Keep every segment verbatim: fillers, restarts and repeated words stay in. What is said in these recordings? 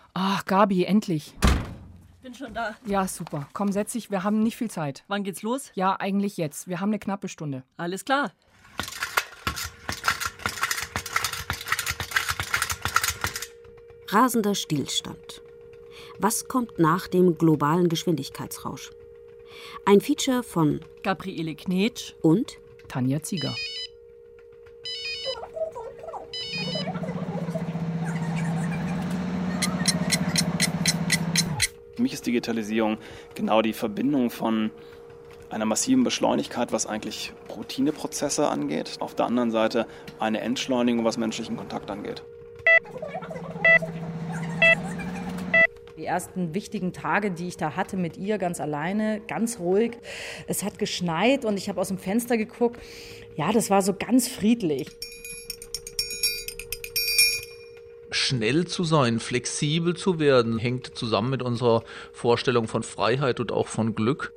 Ach, Gabi, endlich. Bin schon da. Ja, super. Komm, setz dich, wir haben nicht viel Zeit. Wann geht's los? Ja, eigentlich jetzt. Wir haben eine knappe Stunde. Alles klar. Rasender Stillstand. Was kommt nach dem globalen Geschwindigkeitsrausch? Ein Feature von Gabriele Knetsch und Tanja Zieger. Für mich ist Digitalisierung genau die Verbindung von einer massiven Beschleunigkeit, was eigentlich Routineprozesse angeht. Auf der anderen Seite eine Entschleunigung, was menschlichen Kontakt angeht. Die ersten wichtigen Tage, die ich da hatte mit ihr, ganz alleine, ganz ruhig. Es hat geschneit und ich habe aus dem Fenster geguckt. Ja, das war so ganz friedlich. Schnell zu sein, flexibel zu werden, hängt zusammen mit unserer Vorstellung von Freiheit und auch von Glück.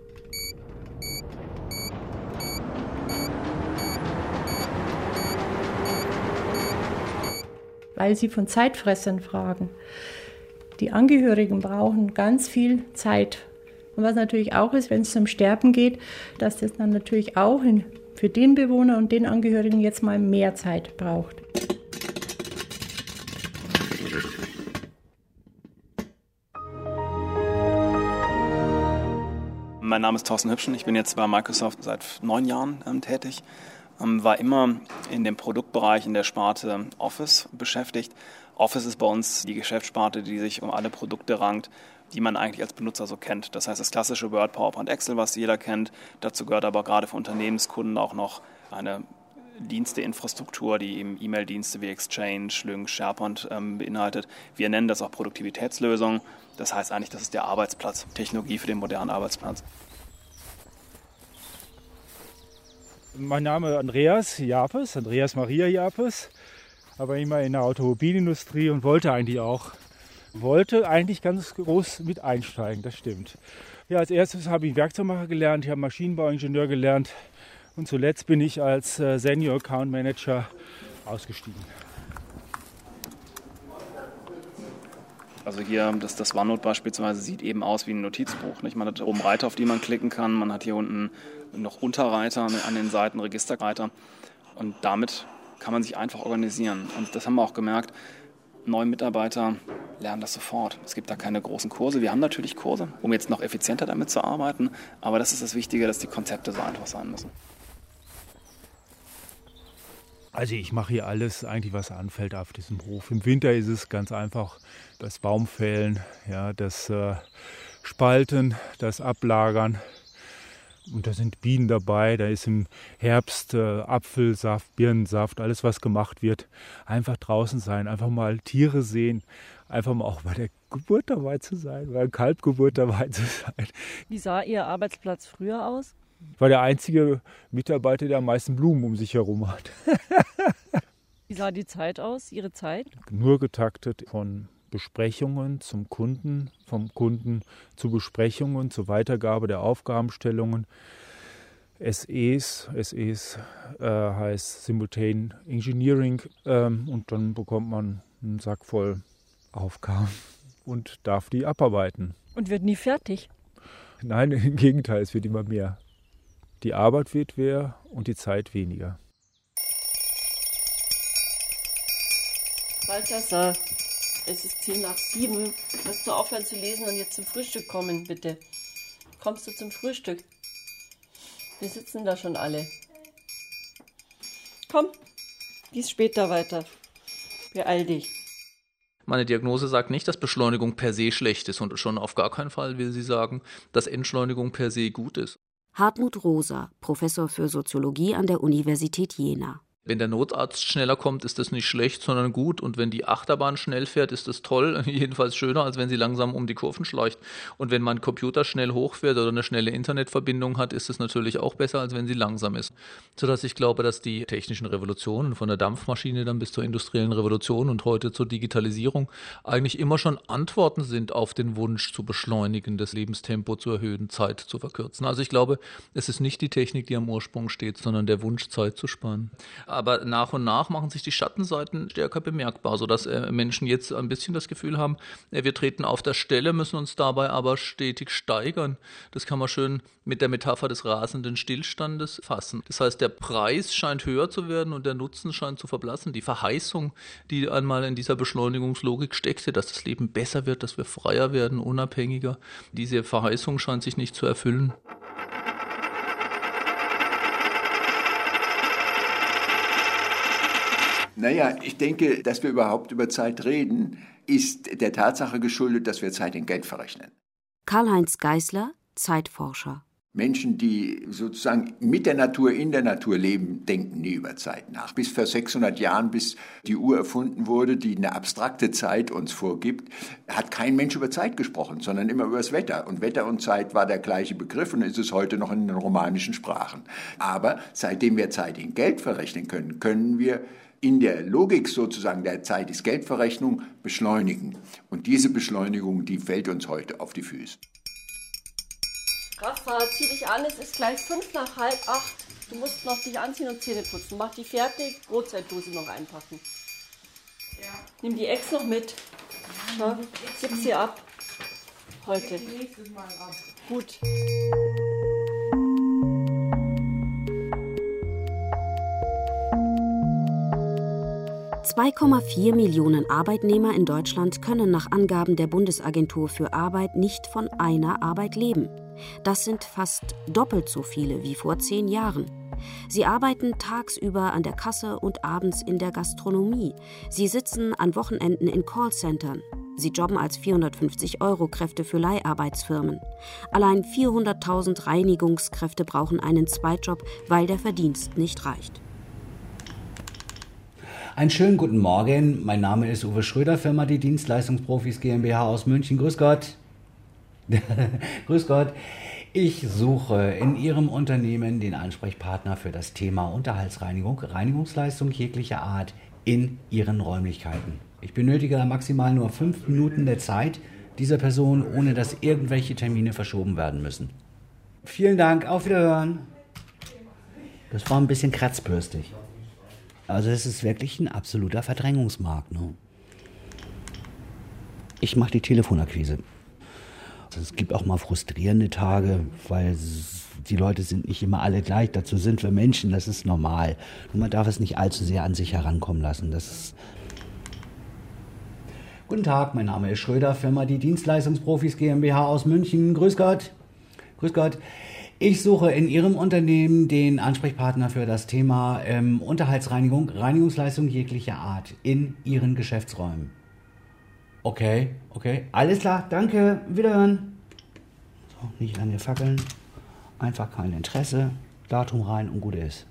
Weil Sie von Zeitfressern fragen. Die Angehörigen brauchen ganz viel Zeit. Und was natürlich auch ist, wenn es zum Sterben geht, dass das dann natürlich auch in, für den Bewohner und den Angehörigen jetzt mal mehr Zeit braucht. Mein Name ist Thorsten Hübschen, ich bin jetzt bei Microsoft seit neun Jahren ähm, tätig. Ähm, war immer in dem Produktbereich in der Sparte Office beschäftigt. Office ist bei uns die Geschäftssparte, die sich um alle Produkte rankt, die man eigentlich als Benutzer so kennt. Das heißt, das klassische Word, PowerPoint, Excel, was jeder kennt. Dazu gehört aber gerade für Unternehmenskunden auch noch eine Diensteinfrastruktur, die eben E-Mail-Dienste wie Exchange, Lync, SharePoint ähm, beinhaltet. Wir nennen das auch Produktivitätslösung. Das heißt eigentlich, das ist der Arbeitsplatz, Technologie für den modernen Arbeitsplatz. Mein Name ist Andreas Japes, Andreas Maria Japes, aber immer in der Automobilindustrie und wollte eigentlich auch, wollte eigentlich ganz groß mit einsteigen, das stimmt. Ja, als erstes habe ich Werkzeugmacher gelernt, ich habe Maschinenbauingenieur gelernt und zuletzt bin ich als Senior Account Manager ausgestiegen. Also hier, das, das OneNote beispielsweise sieht eben aus wie ein Notizbuch. Nicht? Man hat oben Reiter, auf die man klicken kann. Man hat hier unten noch Unterreiter an den Seiten, Registerreiter. Und damit kann man sich einfach organisieren. Und das haben wir auch gemerkt. Neue Mitarbeiter lernen das sofort. Es gibt da keine großen Kurse. Wir haben natürlich Kurse, um jetzt noch effizienter damit zu arbeiten. Aber das ist das Wichtige, dass die Konzepte so einfach sein müssen. Also ich mache hier alles eigentlich, was anfällt auf diesem Hof. Im Winter ist es ganz einfach das Baumfällen, ja, das äh, Spalten, das Ablagern. Und da sind Bienen dabei, da ist im Herbst äh, Apfelsaft, Birnensaft, alles was gemacht wird. Einfach draußen sein, einfach mal Tiere sehen, einfach mal auch bei der Geburt dabei zu sein, bei der Kalbgeburt dabei zu sein. Wie sah Ihr Arbeitsplatz früher aus? Ich war der einzige Mitarbeiter, der am meisten Blumen um sich herum hat. Wie sah die Zeit aus, Ihre Zeit? Nur getaktet von Besprechungen zum Kunden, vom Kunden zu Besprechungen, zur Weitergabe der Aufgabenstellungen. S Es, S Es äh, heißt Simultane Engineering ähm, und dann bekommt man einen Sack voll Aufgaben und darf die abarbeiten. Und wird nie fertig? Nein, im Gegenteil, es wird immer mehr. Die Arbeit wird mehr und die Zeit weniger. Balthasar, es ist zehn nach sieben. Wirst du aufhören zu lesen und jetzt zum Frühstück kommen, bitte? Kommst du zum Frühstück? Wir sitzen da schon alle. Komm, lies später weiter. Beeil dich. Meine Diagnose sagt nicht, dass Beschleunigung per se schlecht ist und schon auf gar keinen Fall will sie sagen, dass Entschleunigung per se gut ist. Hartmut Rosa, Professor für Soziologie an der Universität Jena. Wenn der Notarzt schneller kommt, ist das nicht schlecht, sondern gut. Und wenn die Achterbahn schnell fährt, ist das toll. Jedenfalls schöner, als wenn sie langsam um die Kurven schleicht. Und wenn mein Computer schnell hochfährt oder eine schnelle Internetverbindung hat, ist es natürlich auch besser, als wenn sie langsam ist. Sodass ich glaube, dass die technischen Revolutionen, von der Dampfmaschine dann bis zur industriellen Revolution und heute zur Digitalisierung, eigentlich immer schon Antworten sind auf den Wunsch zu beschleunigen, das Lebenstempo zu erhöhen, Zeit zu verkürzen. Also ich glaube, es ist nicht die Technik, die am Ursprung steht, sondern der Wunsch, Zeit zu sparen. Aber nach und nach machen sich die Schattenseiten stärker bemerkbar, sodass äh, Menschen jetzt ein bisschen das Gefühl haben, äh, wir treten auf der Stelle, müssen uns dabei aber stetig steigern. Das kann man schön mit der Metapher des rasenden Stillstandes fassen. Das heißt, der Preis scheint höher zu werden und der Nutzen scheint zu verblassen. Die Verheißung, die einmal in dieser Beschleunigungslogik steckte, dass das Leben besser wird, dass wir freier werden, unabhängiger, diese Verheißung scheint sich nicht zu erfüllen. Naja, ich denke, dass wir überhaupt über Zeit reden, ist der Tatsache geschuldet, dass wir Zeit in Geld verrechnen. Karl-Heinz Geisler, Zeitforscher. Menschen, die sozusagen mit der Natur, in der Natur leben, denken nie über Zeit nach. Bis vor sechshundert Jahren, bis die Uhr erfunden wurde, die eine abstrakte Zeit uns vorgibt, hat kein Mensch über Zeit gesprochen, sondern immer über das Wetter. Und Wetter und Zeit war der gleiche Begriff und ist es heute noch in den romanischen Sprachen. Aber seitdem wir Zeit in Geld verrechnen können, können wir in der Logik sozusagen der Zeit ist Geldverrechnung beschleunigen. Und diese Beschleunigung, die fällt uns heute auf die Füße. Rafa, zieh dich an, es ist gleich fünf nach halb acht. Du musst noch dich anziehen und Zähne putzen. Mach die fertig, Brotzeitdose noch einpacken. Ja. Nimm die Ex noch mit. Ja, gib sie ab. Heute. Nächstes Mal ab. Gut. zwei Komma vier Millionen Arbeitnehmer in Deutschland können nach Angaben der Bundesagentur für Arbeit nicht von einer Arbeit leben. Das sind fast doppelt so viele wie vor zehn Jahren. Sie arbeiten tagsüber an der Kasse und abends in der Gastronomie. Sie sitzen an Wochenenden in Callcentern. Sie jobben als vierhundertfünfzig-Euro-Kräfte für Leiharbeitsfirmen. Allein vierhunderttausend Reinigungskräfte brauchen einen Zweitjob, weil der Verdienst nicht reicht. Einen schönen guten Morgen. Mein Name ist Uwe Schröder, Firma Die Dienstleistungsprofis GmbH aus München. Grüß Gott. Grüß Gott. Ich suche in Ihrem Unternehmen den Ansprechpartner für das Thema Unterhaltsreinigung, Reinigungsleistung jeglicher Art in Ihren Räumlichkeiten. Ich benötige da maximal nur fünf Minuten der Zeit dieser Person, ohne dass irgendwelche Termine verschoben werden müssen. Vielen Dank, auf Wiederhören. Das war ein bisschen kratzbürstig. Also es ist wirklich ein absoluter Verdrängungsmarkt. Ne? Ich mache die Telefonakquise. Also es gibt auch mal frustrierende Tage, weil die Leute sind nicht immer alle gleich. Dazu sind wir Menschen, das ist normal. Und man darf es nicht allzu sehr an sich herankommen lassen. Das ist Guten Tag, mein Name ist Schröder, Firma Die Dienstleistungsprofis GmbH aus München. Grüß Gott. Grüß Gott. Ich suche in Ihrem Unternehmen den Ansprechpartner für das Thema ähm, Unterhaltsreinigung, Reinigungsleistung jeglicher Art in Ihren Geschäftsräumen. Okay, okay, alles klar, danke, wiederhören. So, nicht lange fackeln, einfach kein Interesse, Datum rein und gut ist.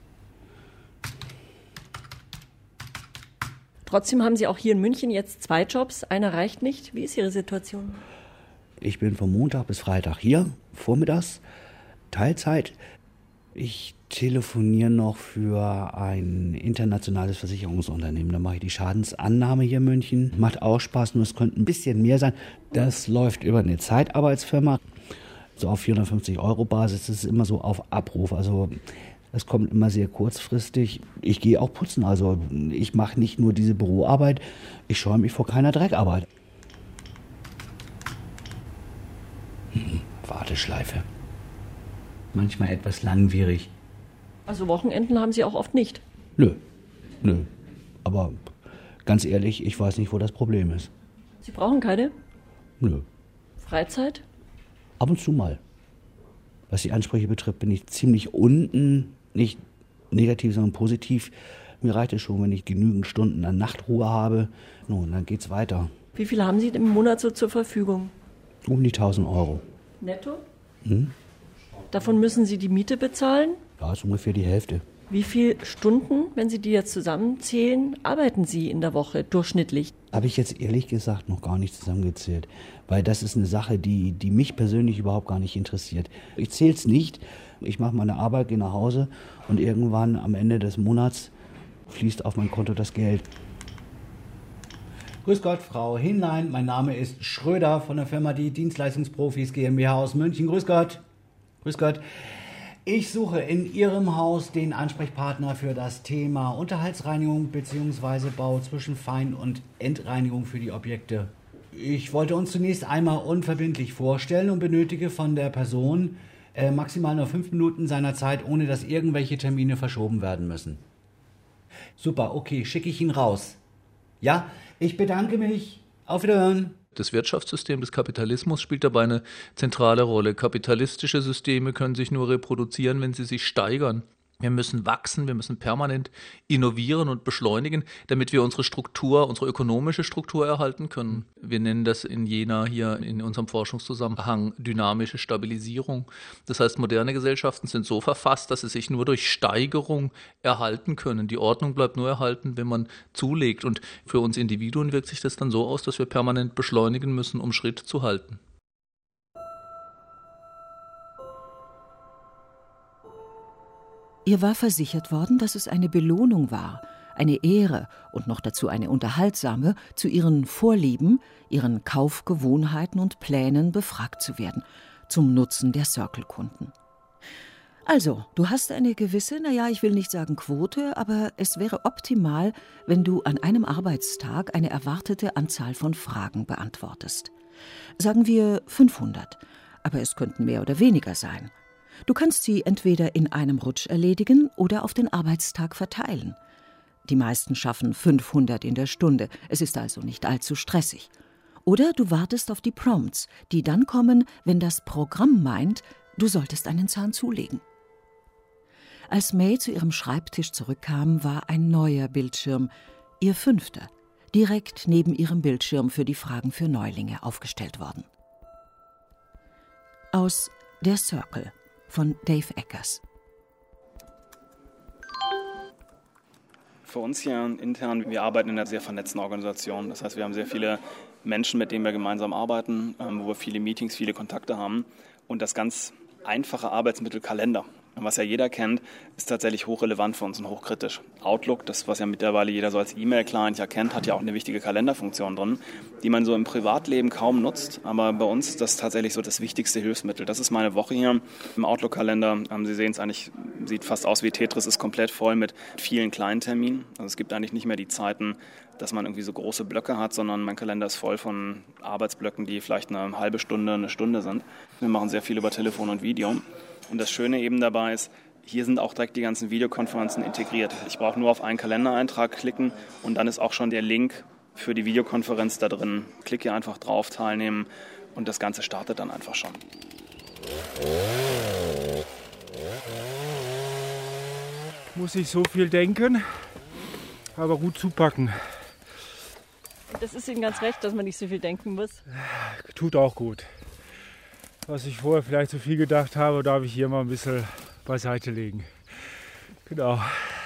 Trotzdem haben Sie auch hier in München jetzt zwei Jobs, einer reicht nicht. Wie ist Ihre Situation? Ich bin von Montag bis Freitag hier, vormittags. Teilzeit. Ich telefoniere noch für ein internationales Versicherungsunternehmen. Da mache ich die Schadensannahme hier in München. Macht auch Spaß, nur es könnte ein bisschen mehr sein. Das läuft über eine Zeitarbeitsfirma. So auf vierhundertfünfzig Euro Basis. Das ist immer so auf Abruf. Also es kommt immer sehr kurzfristig. Ich gehe auch putzen. Also ich mache nicht nur diese Büroarbeit. Ich scheue mich vor keiner Dreckarbeit. Hm, Warteschleife. Manchmal etwas langwierig. Also Wochenenden haben Sie auch oft nicht? Nö, nö. Aber ganz ehrlich, ich weiß nicht, wo das Problem ist. Sie brauchen keine? Nö. Freizeit? Ab und zu mal. Was die Ansprüche betrifft, bin ich ziemlich unten. Nicht negativ, sondern positiv. Mir reicht es schon, wenn ich genügend Stunden an Nachtruhe habe. Nun, dann geht's weiter. Wie viel haben Sie im Monat so zur Verfügung? Um die tausend Euro. Netto? Hm? Davon müssen Sie die Miete bezahlen? Ja, ist ungefähr die Hälfte. Wie viele Stunden, wenn Sie die jetzt zusammenzählen, arbeiten Sie in der Woche durchschnittlich? Habe ich jetzt ehrlich gesagt noch gar nicht zusammengezählt. Weil das ist eine Sache, die, die mich persönlich überhaupt gar nicht interessiert. Ich zähle es nicht. Ich mache meine Arbeit, gehe nach Hause und irgendwann am Ende des Monats fließt auf mein Konto das Geld. Grüß Gott, Frau Hinlein. Mein Name ist Schröder von der Firma Die Dienstleistungsprofis GmbH aus München. Grüß Gott. Grüß Gott. Ich suche in Ihrem Haus den Ansprechpartner für das Thema Unterhaltsreinigung bzw. Bau zwischen Fein- und Endreinigung für die Objekte. Ich wollte uns zunächst einmal unverbindlich vorstellen und benötige von der Person äh, maximal nur fünf Minuten seiner Zeit, ohne dass irgendwelche Termine verschoben werden müssen. Super, okay, schicke ich ihn raus. Ja, ich bedanke mich. Auf Wiederhören. Das Wirtschaftssystem des Kapitalismus spielt dabei eine zentrale Rolle. Kapitalistische Systeme können sich nur reproduzieren, wenn sie sich steigern. Wir müssen wachsen, wir müssen permanent innovieren und beschleunigen, damit wir unsere Struktur, unsere ökonomische Struktur erhalten können. Wir nennen das in Jena hier in unserem Forschungszusammenhang dynamische Stabilisierung. Das heißt, moderne Gesellschaften sind so verfasst, dass sie sich nur durch Steigerung erhalten können. Die Ordnung bleibt nur erhalten, wenn man zulegt. Und für uns Individuen wirkt sich das dann so aus, dass wir permanent beschleunigen müssen, um Schritt zu halten. Ihr war versichert worden, dass es eine Belohnung war, eine Ehre und noch dazu eine unterhaltsame, zu ihren Vorlieben, ihren Kaufgewohnheiten und Plänen befragt zu werden, zum Nutzen der Circle-Kunden. Also, du hast eine gewisse, naja, ich will nicht sagen Quote, aber es wäre optimal, wenn du an einem Arbeitstag eine erwartete Anzahl von Fragen beantwortest. Sagen wir fünfhundert, aber es könnten mehr oder weniger sein. Du kannst sie entweder in einem Rutsch erledigen oder auf den Arbeitstag verteilen. Die meisten schaffen fünfhundert in der Stunde, es ist also nicht allzu stressig. Oder du wartest auf die Prompts, die dann kommen, wenn das Programm meint, du solltest einen Zahn zulegen. Als May zu ihrem Schreibtisch zurückkam, war ein neuer Bildschirm, ihr fünfter, direkt neben ihrem Bildschirm für die Fragen für Neulinge aufgestellt worden. Aus Der Circle von Dave Eckers. Für uns hier intern, wir arbeiten in einer sehr vernetzten Organisation. Das heißt, wir haben sehr viele Menschen, mit denen wir gemeinsam arbeiten, wo wir viele Meetings, viele Kontakte haben. Und das ganz einfache Arbeitsmittel Kalender, was ja jeder kennt, ist tatsächlich hochrelevant für uns und hochkritisch. Outlook, das was ja mittlerweile jeder so als E-Mail-Client ja kennt, hat ja auch eine wichtige Kalenderfunktion drin, die man so im Privatleben kaum nutzt, aber bei uns ist das tatsächlich so das wichtigste Hilfsmittel. Das ist meine Woche hier im Outlook-Kalender. Sie sehen es eigentlich, sieht fast aus wie Tetris, ist komplett voll mit vielen kleinen Terminen. Also es gibt eigentlich nicht mehr die Zeiten, dass man irgendwie so große Blöcke hat, sondern mein Kalender ist voll von Arbeitsblöcken, die vielleicht eine halbe Stunde, eine Stunde sind. Wir machen sehr viel über Telefon und Video. Und das Schöne eben dabei ist, hier sind auch direkt die ganzen Videokonferenzen integriert. Ich brauche nur auf einen Kalendereintrag klicken und dann ist auch schon der Link für die Videokonferenz da drin. Klicke hier einfach drauf, teilnehmen und das Ganze startet dann einfach schon. Muss ich so viel denken, aber gut zupacken. Das ist Ihnen ganz recht, dass man nicht so viel denken muss. Tut auch gut. Was ich vorher vielleicht zu viel gedacht habe, darf ich hier mal ein bisschen beiseite legen. Genau.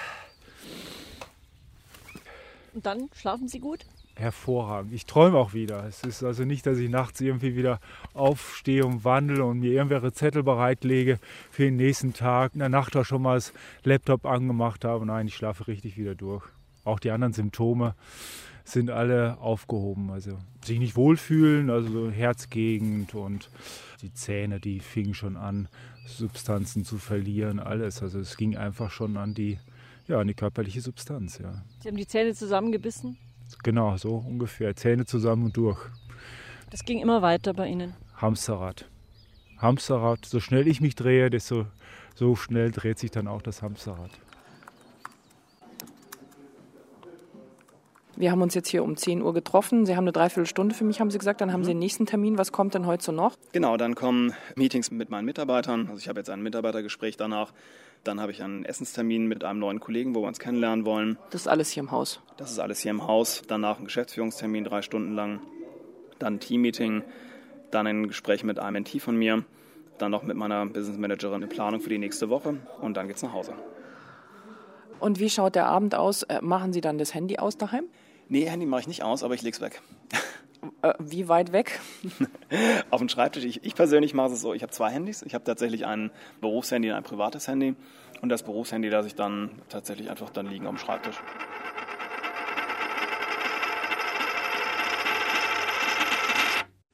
Und dann schlafen Sie gut? Hervorragend. Ich träume auch wieder. Es ist also nicht, dass ich nachts irgendwie wieder aufstehe und wandle und mir irgendwelche Zettel bereitlege für den nächsten Tag. In der Nacht auch schon mal das Laptop angemacht habe. Nein, ich schlafe richtig wieder durch. Auch die anderen Symptome sind alle aufgehoben. Also sich nicht wohlfühlen, also so Herzgegend und die Zähne, die fingen schon an, Substanzen zu verlieren, alles. Also es ging einfach schon an die, ja, an die körperliche Substanz. Ja. Sie haben die Zähne zusammengebissen? Genau, so ungefähr. Zähne zusammen und durch. Das ging immer weiter bei Ihnen? Hamsterrad. Hamsterrad. So schnell ich mich drehe, desto so schnell dreht sich dann auch das Hamsterrad. Wir haben uns jetzt hier um zehn Uhr getroffen. Sie haben eine Dreiviertelstunde für mich, haben Sie gesagt. Dann haben Sie den nächsten Termin. Was kommt denn heute so noch? Genau, dann kommen Meetings mit meinen Mitarbeitern. Also ich habe jetzt ein Mitarbeitergespräch danach. Dann habe ich einen Essenstermin mit einem neuen Kollegen, wo wir uns kennenlernen wollen. Das ist alles hier im Haus? Das ist alles hier im Haus. Danach ein Geschäftsführungstermin, drei Stunden lang. Dann ein Teammeeting. Dann ein Gespräch mit einem Mentee von mir. Dann noch mit meiner Business Managerin eine Planung für die nächste Woche. Und dann geht's nach Hause. Und wie schaut der Abend aus? Machen Sie dann das Handy aus daheim? Nee, Handy mache ich nicht aus, aber ich lege es weg. Äh, wie weit weg? Auf dem Schreibtisch. Ich, ich persönlich mache es so, ich habe zwei Handys. Ich habe tatsächlich ein Berufshandy und ein privates Handy. Und das Berufshandy lasse ich dann tatsächlich einfach dann liegen am Schreibtisch.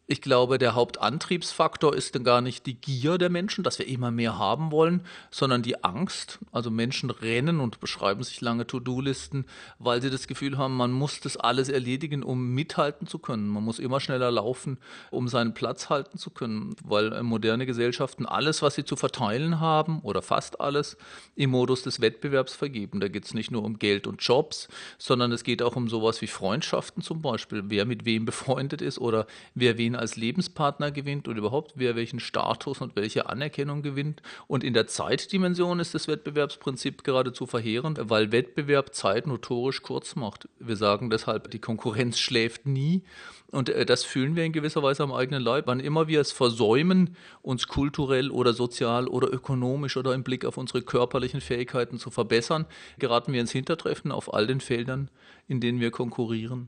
Ich glaube, der Hauptantriebsfaktor ist dann gar nicht die Gier der Menschen, dass wir immer mehr haben wollen, sondern die Angst. Also Menschen rennen und beschreiben sich lange To-Do-Listen, weil sie das Gefühl haben, man muss das alles erledigen, um mithalten zu können. Man muss immer schneller laufen, um seinen Platz halten zu können, weil moderne Gesellschaften alles, was sie zu verteilen haben, oder fast alles, im Modus des Wettbewerbs vergeben. Da geht es nicht nur um Geld und Jobs, sondern es geht auch um sowas wie Freundschaften zum Beispiel, wer mit wem befreundet ist oder wer wen als Lebenspartner gewinnt und überhaupt wer welchen Status und welche Anerkennung gewinnt. Und in der Zeitdimension ist das Wettbewerbsprinzip geradezu verheerend, weil Wettbewerb Zeit notorisch kurz macht. Wir sagen deshalb, die Konkurrenz schläft nie. Und das fühlen wir in gewisser Weise am eigenen Leib. Wann immer wir es versäumen, uns kulturell oder sozial oder ökonomisch oder im Blick auf unsere körperlichen Fähigkeiten zu verbessern, geraten wir ins Hintertreffen auf all den Feldern, in denen wir konkurrieren.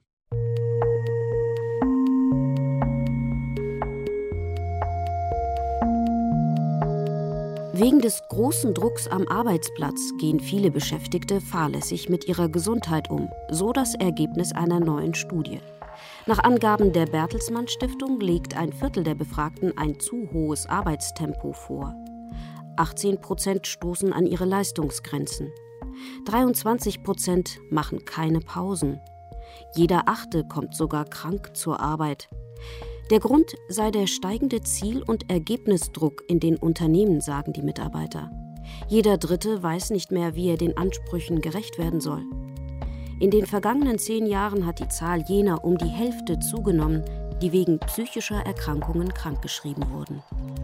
Wegen des großen Drucks am Arbeitsplatz gehen viele Beschäftigte fahrlässig mit ihrer Gesundheit um, so das Ergebnis einer neuen Studie. Nach Angaben der Bertelsmann Stiftung legt ein Viertel der Befragten ein zu hohes Arbeitstempo vor. achtzehn Prozent stoßen an ihre Leistungsgrenzen. dreiundzwanzig Prozent machen keine Pausen. Jeder Achte kommt sogar krank zur Arbeit. Der Grund sei der steigende Ziel- und Ergebnisdruck in den Unternehmen, sagen die Mitarbeiter. Jeder Dritte weiß nicht mehr, wie er den Ansprüchen gerecht werden soll. In den vergangenen zehn Jahren hat die Zahl jener um die Hälfte zugenommen, die wegen psychischer Erkrankungen krankgeschrieben wurden.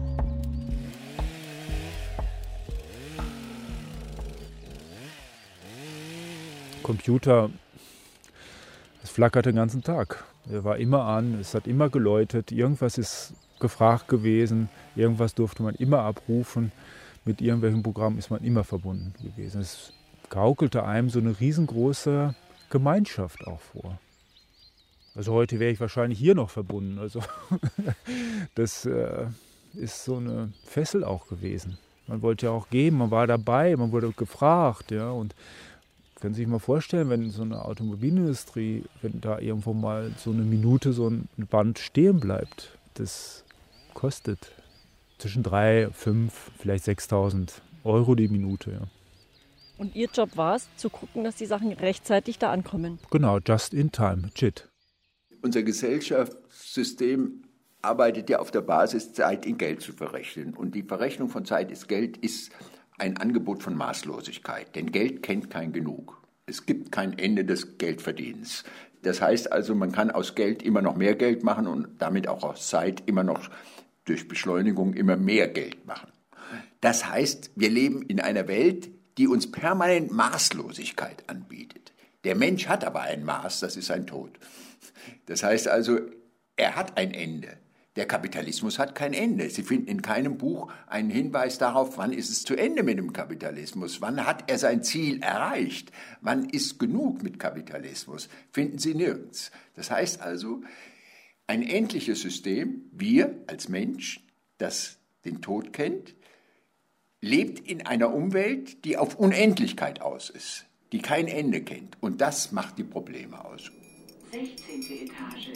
Computer, es flackert den ganzen Tag. Er war immer an, es hat immer geläutet, irgendwas ist gefragt gewesen, irgendwas durfte man immer abrufen, mit irgendwelchen Programmen ist man immer verbunden gewesen. Es gaukelte einem so eine riesengroße Gemeinschaft auch vor. Also heute wäre ich wahrscheinlich hier noch verbunden. Also das äh, ist so eine Fessel auch gewesen. Man wollte ja auch geben, man war dabei, man wurde gefragt, ja, und können Sie sich mal vorstellen, wenn so eine Automobilindustrie, wenn da irgendwo mal so eine Minute so ein Band stehen bleibt, das kostet zwischen drei, fünf, vielleicht sechstausend Euro die Minute. Ja. Und Ihr Job war es, zu gucken, dass die Sachen rechtzeitig da ankommen? Genau, just in time, J I T. Unser Gesellschaftssystem arbeitet ja auf der Basis, Zeit in Geld zu verrechnen. Und die Verrechnung von Zeit ist Geld ist ein Angebot von Maßlosigkeit, denn Geld kennt kein Genug. Es gibt kein Ende des Geldverdienens. Das heißt also, man kann aus Geld immer noch mehr Geld machen und damit auch aus Zeit immer noch durch Beschleunigung immer mehr Geld machen. Das heißt, wir leben in einer Welt, die uns permanent Maßlosigkeit anbietet. Der Mensch hat aber ein Maß, das ist sein Tod. Das heißt also, er hat ein Ende. Der Kapitalismus hat kein Ende. Sie finden in keinem Buch einen Hinweis darauf, wann ist es zu Ende mit dem Kapitalismus, wann hat er sein Ziel erreicht, wann ist genug mit Kapitalismus, finden Sie nirgends. Das heißt also, ein endliches System, wir als Mensch, das den Tod kennt, lebt in einer Umwelt, die auf Unendlichkeit aus ist, die kein Ende kennt. Und das macht die Probleme aus. sechzehnte Etage.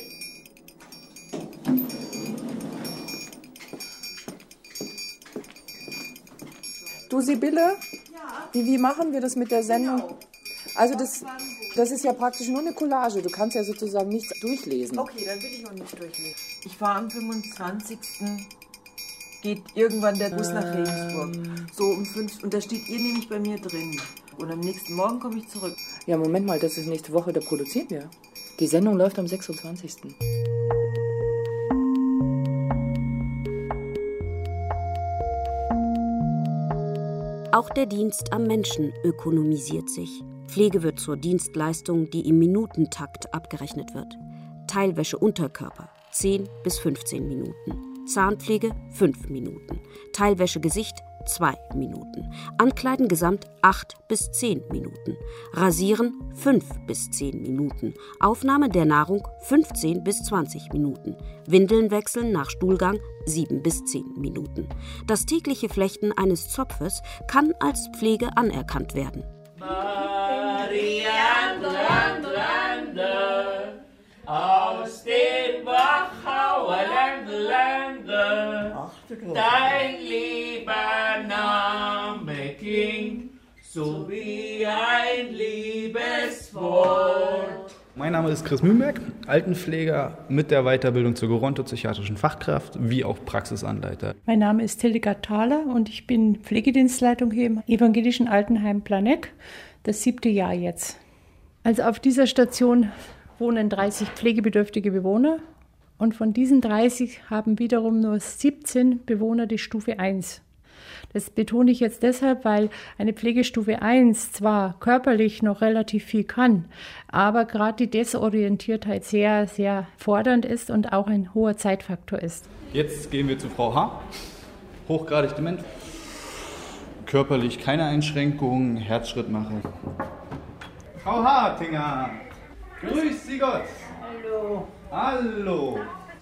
Du, Sibylle, wie, wie machen wir das mit der Sendung? Also das, das ist ja praktisch nur eine Collage. Du kannst ja sozusagen nichts durchlesen. Okay, dann will ich auch nicht durchlesen. Ich fahre am fünfundzwanzigsten geht irgendwann der Bus ähm. nach Regensburg. So um fünf. Und da steht ihr nämlich bei mir drin. Und am nächsten Morgen komme ich zurück. Ja, Moment mal, das ist nächste Woche, da produzieren wir. Die Sendung läuft am sechsundzwanzigsten Auch der Dienst am Menschen ökonomisiert sich. Pflege wird zur Dienstleistung, die im Minutentakt abgerechnet wird. Teilwäsche Unterkörper zehn bis fünfzehn Minuten. Zahnpflege fünf Minuten. Teilwäsche Gesicht zwei Minuten. Ankleiden gesamt acht bis zehn Minuten. Rasieren fünf bis zehn Minuten. Aufnahme der Nahrung fünfzehn bis zwanzig Minuten. Windeln wechseln nach Stuhlgang sieben bis zehn Minuten. Das tägliche Flechten eines Zopfes kann als Pflege anerkannt werden. Mariando, ando, ando. aus den Wachauer Lande, dein lieber Name klingt, so wie ein Liebeswort. Mein Name ist Chris Mühlenberg, Altenpfleger mit der Weiterbildung zur gerontopsychiatrischen Fachkraft wie auch Praxisanleiter. Mein Name ist Hildegard Thaler und ich bin Pflegedienstleitung hier im Evangelischen Altenheim Planegg, das siebte Jahr jetzt. Also auf dieser Station wohnen dreißig pflegebedürftige Bewohner und von diesen dreißig haben wiederum nur siebzehn Bewohner die Stufe eins. Das betone ich jetzt deshalb, weil eine Pflegestufe eins zwar körperlich noch relativ viel kann, aber gerade die Desorientiertheit sehr, sehr fordernd ist und auch ein hoher Zeitfaktor ist. Jetzt gehen wir zu Frau H., hochgradig dement, körperlich keine Einschränkungen, Herzschrittmacher. Frau Hartinger, grüß Sie Gott. Hallo. Hallo.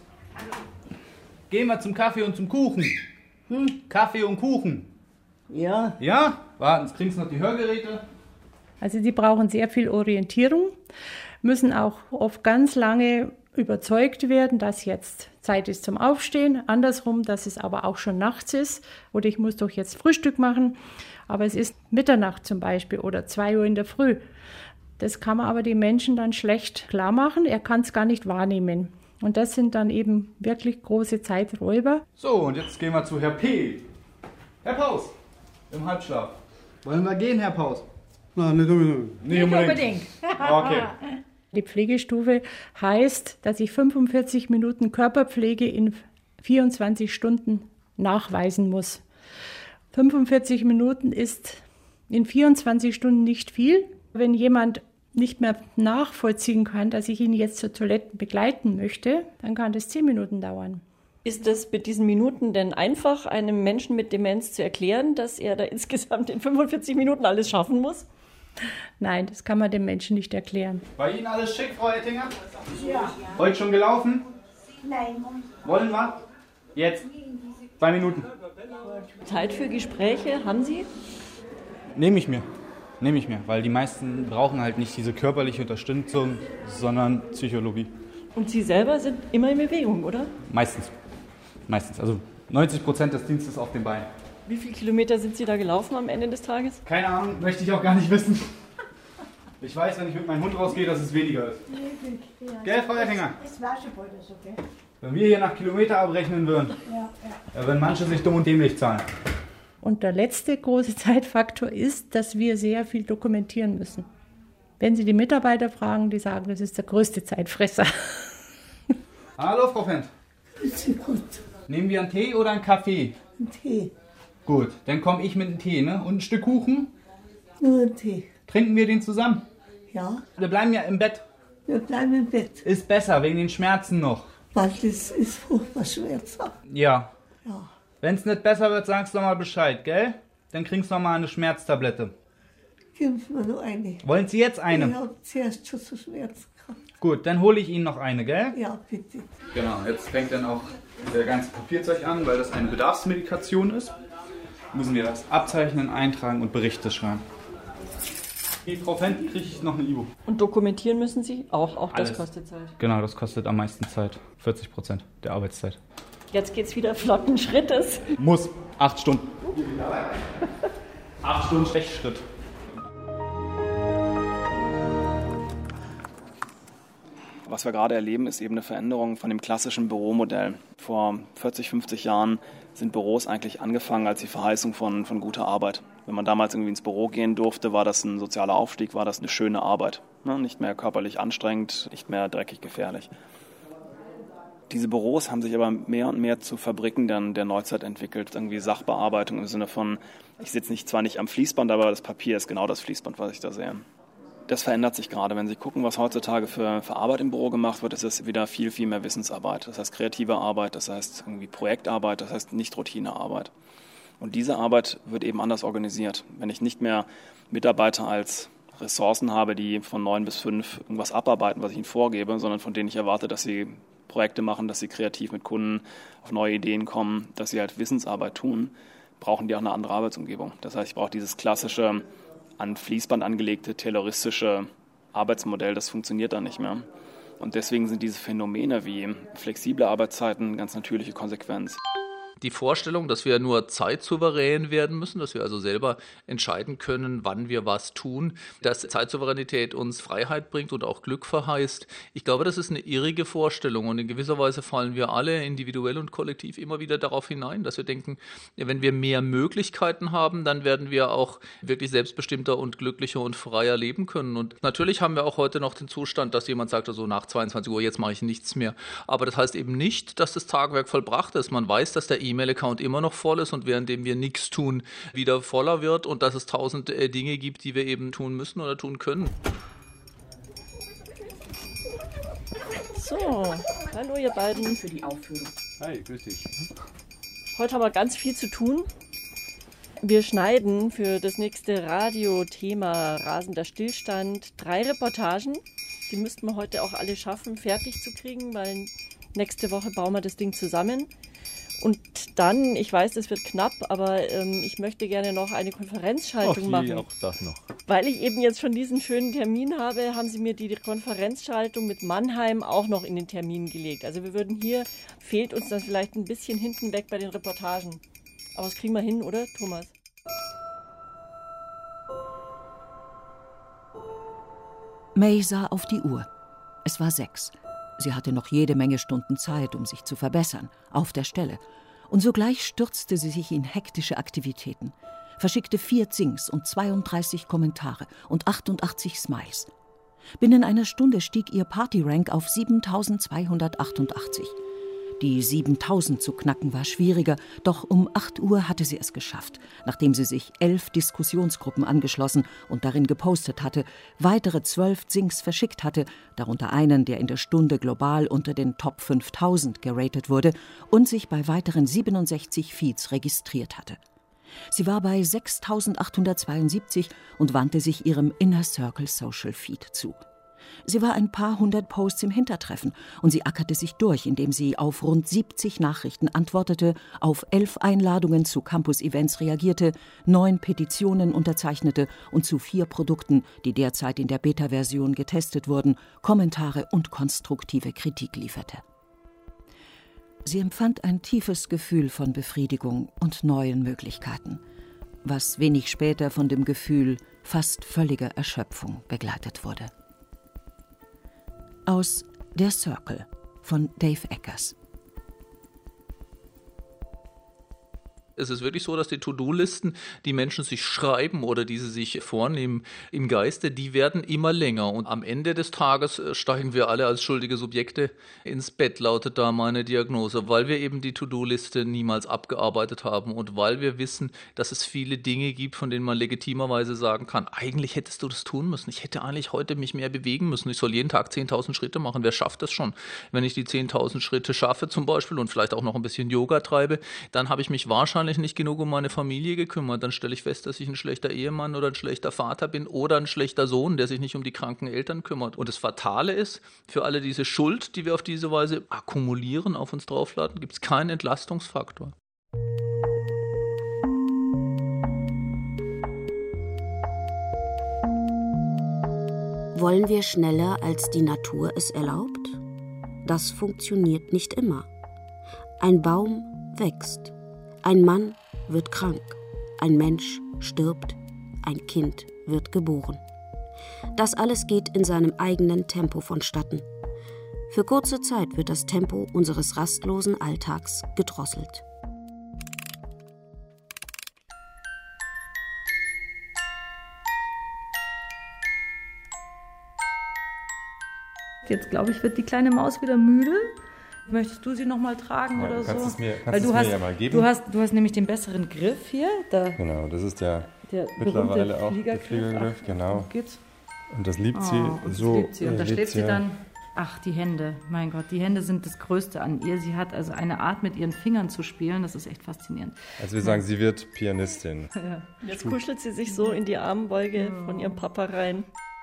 Gehen wir zum Kaffee und zum Kuchen. Hm? Kaffee und Kuchen. Ja. Ja? Warten, jetzt kriegen Sie noch die Hörgeräte. Also die brauchen sehr viel Orientierung, müssen auch oft ganz lange überzeugt werden, dass jetzt Zeit ist zum Aufstehen. Andersrum, dass es aber auch schon nachts ist oder ich muss doch jetzt Frühstück machen. Aber es ist Mitternacht zum Beispiel oder zwei Uhr in der Früh. Das kann man aber den Menschen dann schlecht klar machen. Er kann es gar nicht wahrnehmen. Und das sind dann eben wirklich große Zeiträuber. So, und jetzt gehen wir zu Herr P. Herr Paus, im Halbschlaf. Wollen wir gehen, Herr Paus? Nein, nicht unbedingt. Nicht unbedingt. Okay. Die Pflegestufe heißt, dass ich fünfundvierzig Minuten Körperpflege in vierundzwanzig Stunden nachweisen muss. fünfundvierzig Minuten ist in vierundzwanzig Stunden nicht viel. Wenn jemand nicht mehr nachvollziehen kann, dass ich ihn jetzt zur Toilette begleiten möchte, dann kann das zehn Minuten dauern. Ist es mit diesen Minuten denn einfach, einem Menschen mit Demenz zu erklären, dass er da insgesamt in fünfundvierzig Minuten alles schaffen muss? Nein, das kann man dem Menschen nicht erklären. Bei Ihnen alles schick, Frau Ettinger? Ja. Heute schon gelaufen? Nein. Wollen wir? Jetzt. Zwei Minuten. Zeit für Gespräche haben Sie? Nehme ich mir. Nehme ich mir, weil die meisten brauchen halt nicht diese körperliche Unterstützung, sondern Psychologie. Und Sie selber sind immer in Bewegung, oder? Meistens. Meistens. Also neunzig Prozent des Dienstes auf den Beinen. Wie viele Kilometer sind Sie da gelaufen am Ende des Tages? Keine Ahnung, möchte ich auch gar nicht wissen. Ich weiß, wenn ich mit meinem Hund rausgehe, dass es weniger ist. Ja. Gell, Frau Ettinger? Das war schon bald so, gell? Wenn wir hier nach Kilometer abrechnen würden, Ja, ja. dann würden manche sich dumm und dämlich zahlen. Und der letzte große Zeitfaktor ist, dass wir sehr viel dokumentieren müssen. Wenn Sie die Mitarbeiter fragen, die sagen, das ist der größte Zeitfresser. Hallo, Frau Fendt. Ist gut. Nehmen wir einen Tee oder einen Kaffee? Ein Tee. Gut, dann komme ich mit einem Tee, ne? Und ein Stück Kuchen? Nur ein Tee. Trinken wir den zusammen? Ja. Wir bleiben ja im Bett. Wir bleiben im Bett. Ist besser, wegen den Schmerzen noch. Weil das ist furchtbar schmerzhaft. Ja. Ja. Wenn es nicht besser wird, sagst du mal Bescheid, gell? Dann kriegst du noch mal eine Schmerztablette. Geben Sie mir nur eine. Wollen Sie jetzt eine? Ich habe zuerst schon so Schmerzen gehabt. Gut, dann hole ich Ihnen noch eine, gell? Ja, bitte. Genau, jetzt fängt dann auch der ganze Papierzeug an, weil das eine Bedarfsmedikation ist. Müssen wir das abzeichnen, eintragen und Berichte schreiben. Die Frau Fendt kriegt noch eine Ibu. Und dokumentieren müssen Sie? Auch, auch das Alles. kostet Zeit. Genau, das kostet am meisten Zeit. vierzig Prozent der Arbeitszeit. Jetzt geht's wieder flotten Schrittes. Muss. Acht Stunden. Acht Stunden Stechschritt. Was wir gerade erleben, ist eben eine Veränderung von dem klassischen Büromodell. Vor vierzig, fünfzig Jahren sind Büros eigentlich angefangen als die Verheißung von, von guter Arbeit. Wenn man damals irgendwie ins Büro gehen durfte, war das ein sozialer Aufstieg, war das eine schöne Arbeit. Ne? Nicht mehr körperlich anstrengend, nicht mehr dreckig gefährlich. Diese Büros haben sich aber mehr und mehr zu Fabriken der, der Neuzeit entwickelt. Irgendwie Sachbearbeitung im Sinne von, ich sitze nicht, zwar nicht am Fließband, aber das Papier ist genau das Fließband, was ich da sehe. Das verändert sich gerade. Wenn Sie gucken, was heutzutage für, für Arbeit im Büro gemacht wird, ist es wieder viel, viel mehr Wissensarbeit. Das heißt kreative Arbeit, das heißt irgendwie Projektarbeit, das heißt nicht Routinearbeit. Und diese Arbeit wird eben anders organisiert. Wenn ich nicht mehr Mitarbeiter als Ressourcen habe, die von neun bis fünf irgendwas abarbeiten, was ich ihnen vorgebe, sondern von denen ich erwarte, dass sie Projekte machen, dass sie kreativ mit Kunden auf neue Ideen kommen, dass sie halt Wissensarbeit tun, brauchen die auch eine andere Arbeitsumgebung. Das heißt, ich brauche dieses klassische, an Fließband angelegte, tayloristische Arbeitsmodell, das funktioniert dann nicht mehr. Und deswegen sind diese Phänomene wie flexible Arbeitszeiten eine ganz natürliche Konsequenz. Die Vorstellung, dass wir nur zeitsouverän werden müssen, dass wir also selber entscheiden können, wann wir was tun, dass Zeitsouveränität uns Freiheit bringt und auch Glück verheißt. Ich glaube, das ist eine irrige Vorstellung und in gewisser Weise fallen wir alle individuell und kollektiv immer wieder darauf hinein, dass wir denken, wenn wir mehr Möglichkeiten haben, dann werden wir auch wirklich selbstbestimmter und glücklicher und freier leben können. Und natürlich haben wir auch heute noch den Zustand, dass jemand sagt, also nach zweiundzwanzig Uhr, jetzt mache ich nichts mehr. Aber das heißt eben nicht, dass das Tagwerk vollbracht ist. Man weiß, dass der E-Mail-Account immer noch voll ist und währenddem wir nichts tun, wieder voller wird und dass es tausend äh, Dinge gibt, die wir eben tun müssen oder tun können. So, hallo ihr beiden. Für die Aufführung. Hi, grüß dich. Heute haben wir ganz viel zu tun. Wir schneiden für das nächste Radiothema Rasender Stillstand drei Reportagen. Die müssten wir heute auch alle schaffen, fertig zu kriegen, weil nächste Woche bauen wir das Ding zusammen. Und dann, ich weiß, es wird knapp, aber ähm, ich möchte gerne noch eine Konferenzschaltung Och, machen. auch das noch. Weil ich eben jetzt schon diesen schönen Termin habe, haben sie mir die Konferenzschaltung mit Mannheim auch noch in den Termin gelegt. Also wir würden hier, fehlt uns dann vielleicht ein bisschen hinten weg bei den Reportagen. Aber das kriegen wir hin, oder, Thomas? May sah auf die Uhr. Es war sechs. Sie hatte noch jede Menge Stunden Zeit, um sich zu verbessern, auf der Stelle. Und sogleich stürzte sie sich in hektische Aktivitäten, verschickte vier Zings und zweiunddreißig Kommentare und achtundachtzig Smiles. Binnen einer Stunde stieg ihr Partyrank auf siebentausendzweihundertachtundachtzig. Die siebentausend zu knacken war schwieriger, doch um acht Uhr hatte sie es geschafft, nachdem sie sich elf Diskussionsgruppen angeschlossen und darin gepostet hatte, weitere zwölf Zings verschickt hatte, darunter einen, der in der Stunde global unter den Top fünftausend geratet wurde und sich bei weiteren siebenundsechzig Feeds registriert hatte. Sie war bei sechstausendachthundertzweiundsiebzig und wandte sich ihrem Inner Circle Social Feed zu. Sie war ein paar hundert Posts im Hintertreffen und sie ackerte sich durch, indem sie auf rund siebzig Nachrichten antwortete, auf elf Einladungen zu Campus-Events reagierte, neun Petitionen unterzeichnete und zu vier Produkten, die derzeit in der Beta-Version getestet wurden, Kommentare und konstruktive Kritik lieferte. Sie empfand ein tiefes Gefühl von Befriedigung und neuen Möglichkeiten, was wenig später von dem Gefühl fast völliger Erschöpfung begleitet wurde. Aus Der Circle von Dave Eckers. Es ist wirklich so, dass die To-Do-Listen, die Menschen sich schreiben oder die sie sich vornehmen im Geiste, die werden immer länger. Und am Ende des Tages steigen wir alle als schuldige Subjekte ins Bett, lautet da meine Diagnose, weil wir eben die To-Do-Liste niemals abgearbeitet haben und weil wir wissen, dass es viele Dinge gibt, von denen man legitimerweise sagen kann, eigentlich hättest du das tun müssen. Ich hätte eigentlich heute mich mehr bewegen müssen. Ich soll jeden Tag zehntausend Schritte machen. Wer schafft das schon? Wenn ich die zehntausend Schritte schaffe zum Beispiel und vielleicht auch noch ein bisschen Yoga treibe, dann habe ich mich wahrscheinlich nicht genug um meine Familie gekümmert, dann stelle ich fest, dass ich ein schlechter Ehemann oder ein schlechter Vater bin oder ein schlechter Sohn, der sich nicht um die kranken Eltern kümmert. Und das Fatale ist, für alle diese Schuld, die wir auf diese Weise akkumulieren, auf uns draufladen, gibt es keinen Entlastungsfaktor. Wollen wir schneller, als die Natur es erlaubt? Das funktioniert nicht immer. Ein Baum wächst. Ein Mann wird krank, ein Mensch stirbt, ein Kind wird geboren. Das alles geht in seinem eigenen Tempo vonstatten. Für kurze Zeit wird das Tempo unseres rastlosen Alltags gedrosselt. Jetzt, glaube ich, wird die kleine Maus wieder müde. Möchtest du sie noch mal tragen ja, oder du kannst so? Es mir, kannst Weil du es hast, mir ja mal geben. Du hast, du hast nämlich den besseren Griff hier. Da genau, das ist der, der mittlerweile auch Fliegergriff. der Fliegergriff, Ach, genau. Geht's? Und das liebt sie oh, und so. Das liebt sie. Und da schläft sie dann. Ach, die Hände. Mein Gott, die Hände sind das Größte an ihr. Sie hat also eine Art, mit ihren Fingern zu spielen. Das ist echt faszinierend. Also wir sagen, ja. Sie wird Pianistin. Ja. Jetzt kuschelt sie sich so in die Armbeuge ja. von ihrem Papa rein.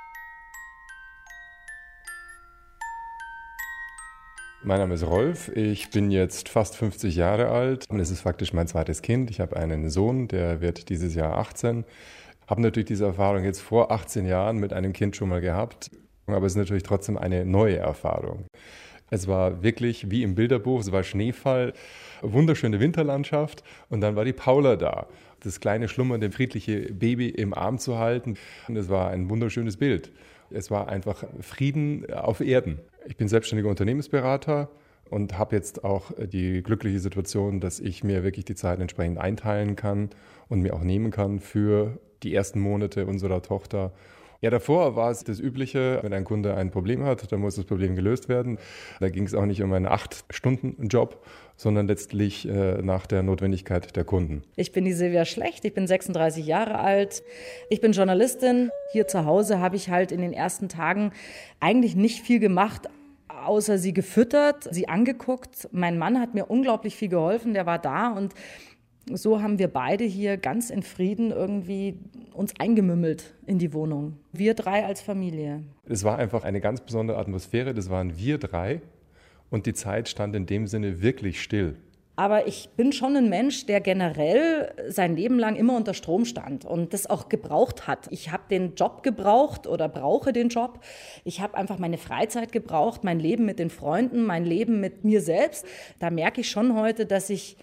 Mein Name ist Rolf, ich bin jetzt fast fünfzig Jahre alt und es ist faktisch mein zweites Kind. Ich habe einen Sohn, der wird dieses Jahr achtzehn. Habe natürlich diese Erfahrung jetzt vor achtzehn Jahren mit einem Kind schon mal gehabt. Aber es ist natürlich trotzdem eine neue Erfahrung. Es war wirklich wie im Bilderbuch, es war Schneefall, wunderschöne Winterlandschaft und dann war die Paula da. Das kleine, schlummernde, friedliche Baby im Arm zu halten. Und es war ein wunderschönes Bild. Es war einfach Frieden auf Erden. Ich bin selbstständiger Unternehmensberater und habe jetzt auch die glückliche Situation, dass ich mir wirklich die Zeit entsprechend einteilen kann und mir auch nehmen kann für die ersten Monate unserer Tochter. Ja, davor war es das Übliche, wenn ein Kunde ein Problem hat, dann muss das Problem gelöst werden. Da ging es auch nicht um einen acht-Stunden-Job, sondern letztlich äh, nach der Notwendigkeit der Kunden. Ich bin die Silvia Schlecht, ich bin sechsunddreißig Jahre alt. Ich bin Journalistin. Hier zu Hause habe ich halt in den ersten Tagen eigentlich nicht viel gemacht, außer sie gefüttert, sie angeguckt. Mein Mann hat mir unglaublich viel geholfen, der war da und so haben wir beide hier ganz in Frieden irgendwie uns eingemümmelt in die Wohnung. Wir drei als Familie. Es war einfach eine ganz besondere Atmosphäre. Das waren wir drei und die Zeit stand in dem Sinne wirklich still. Aber ich bin schon ein Mensch, der generell sein Leben lang immer unter Strom stand und das auch gebraucht hat. Ich habe den Job gebraucht oder brauche den Job. Ich habe einfach meine Freizeit gebraucht, mein Leben mit den Freunden, mein Leben mit mir selbst. Da merke ich schon heute, dass ich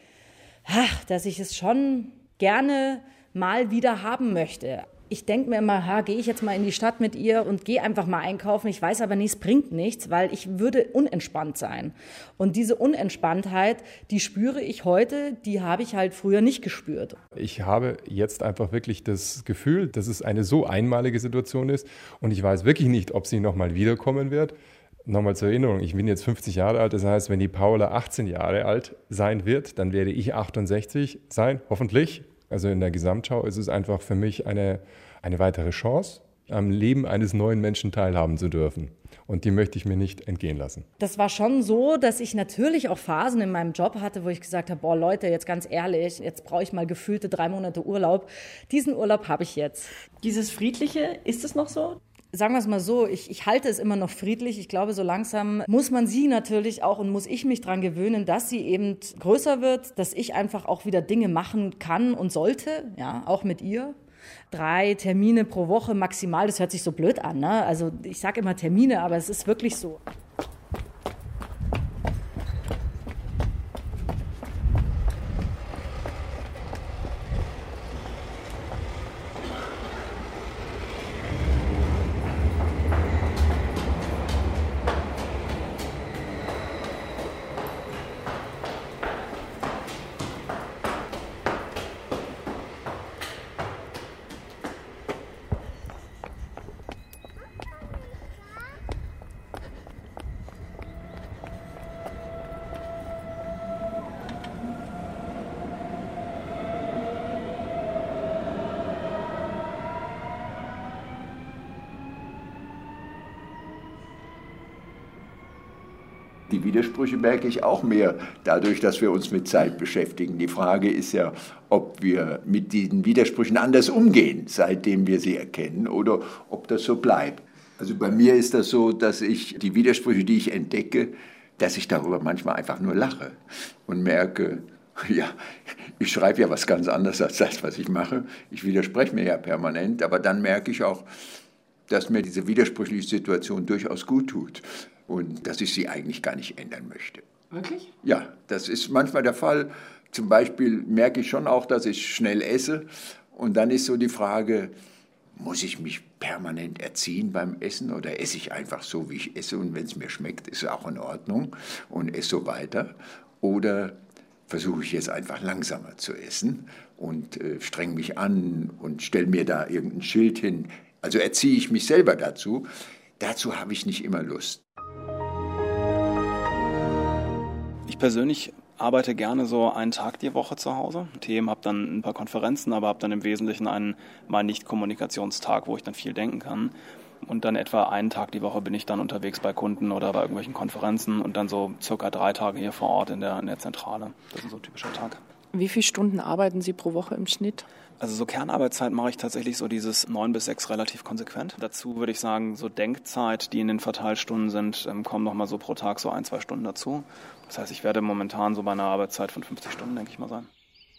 dass ich es schon gerne mal wieder haben möchte. Ich denke mir immer, ha, gehe ich jetzt mal in die Stadt mit ihr und gehe einfach mal einkaufen. Ich weiß aber nicht, es bringt nichts, weil ich würde unentspannt sein. Und diese Unentspanntheit, die spüre ich heute, die habe ich halt früher nicht gespürt. Ich habe jetzt einfach wirklich das Gefühl, dass es eine so einmalige Situation ist und ich weiß wirklich nicht, ob sie nochmal wiederkommen wird. Nochmal zur Erinnerung, ich bin jetzt fünfzig Jahre alt, das heißt, wenn die Paula achtzehn Jahre alt sein wird, dann werde ich achtundsechzig sein, hoffentlich. Also in der Gesamtschau ist es einfach für mich eine, eine weitere Chance, am Leben eines neuen Menschen teilhaben zu dürfen. Und die möchte ich mir nicht entgehen lassen. Das war schon so, dass ich natürlich auch Phasen in meinem Job hatte, wo ich gesagt habe, boah Leute, jetzt ganz ehrlich, jetzt brauche ich mal gefühlte drei Monate Urlaub. Diesen Urlaub habe ich jetzt. Dieses Friedliche, ist es noch so? Sagen wir es mal so, ich, ich halte es immer noch friedlich. Ich glaube, so langsam muss man sie natürlich auch und muss ich mich daran gewöhnen, dass sie eben größer wird, dass ich einfach auch wieder Dinge machen kann und sollte, ja, auch mit ihr. Drei Termine pro Woche maximal, das hört sich so blöd an, ne? Also ich sage immer Termine, aber es ist wirklich so. Die Widersprüche merke ich auch mehr dadurch, dass wir uns mit Zeit beschäftigen. Die Frage ist ja, ob wir mit diesen Widersprüchen anders umgehen, seitdem wir sie erkennen, oder ob das so bleibt. Also bei mir ist das so, dass ich die Widersprüche, die ich entdecke, dass ich darüber manchmal einfach nur lache und merke, ja, ich schreibe ja was ganz anderes als das, was ich mache. Ich widerspreche mir ja permanent, aber dann merke ich auch, dass mir diese widersprüchliche Situation durchaus gut tut und dass ich sie eigentlich gar nicht ändern möchte. Wirklich? Ja, das ist manchmal der Fall. Zum Beispiel merke ich schon auch, dass ich schnell esse und dann ist so die Frage, muss ich mich permanent erziehen beim Essen oder esse ich einfach so, wie ich esse und wenn es mir schmeckt, ist es auch in Ordnung und esse so weiter? Oder versuche ich jetzt einfach langsamer zu essen und äh, streng mich an und stelle mir da irgendein Schild hin. Also erziehe ich mich selber dazu. Dazu habe ich nicht immer Lust. Ich persönlich arbeite gerne so einen Tag die Woche zu Hause. Themen, habe dann ein paar Konferenzen, aber habe dann im Wesentlichen einen mal Nicht-Kommunikationstag, wo ich dann viel denken kann. Und dann etwa einen Tag die Woche bin ich dann unterwegs bei Kunden oder bei irgendwelchen Konferenzen und dann so circa drei Tage hier vor Ort in der, in der Zentrale. Das ist so ein typischer Tag. Wie viele Stunden arbeiten Sie pro Woche im Schnitt? Also so Kernarbeitszeit mache ich tatsächlich so dieses neun bis sechs relativ konsequent. Dazu würde ich sagen, so Denkzeit, die in den Verteilstunden sind, kommen nochmal so pro Tag so ein, zwei Stunden dazu. Das heißt, ich werde momentan so bei einer Arbeitszeit von fünfzig Stunden, denke ich mal, sein.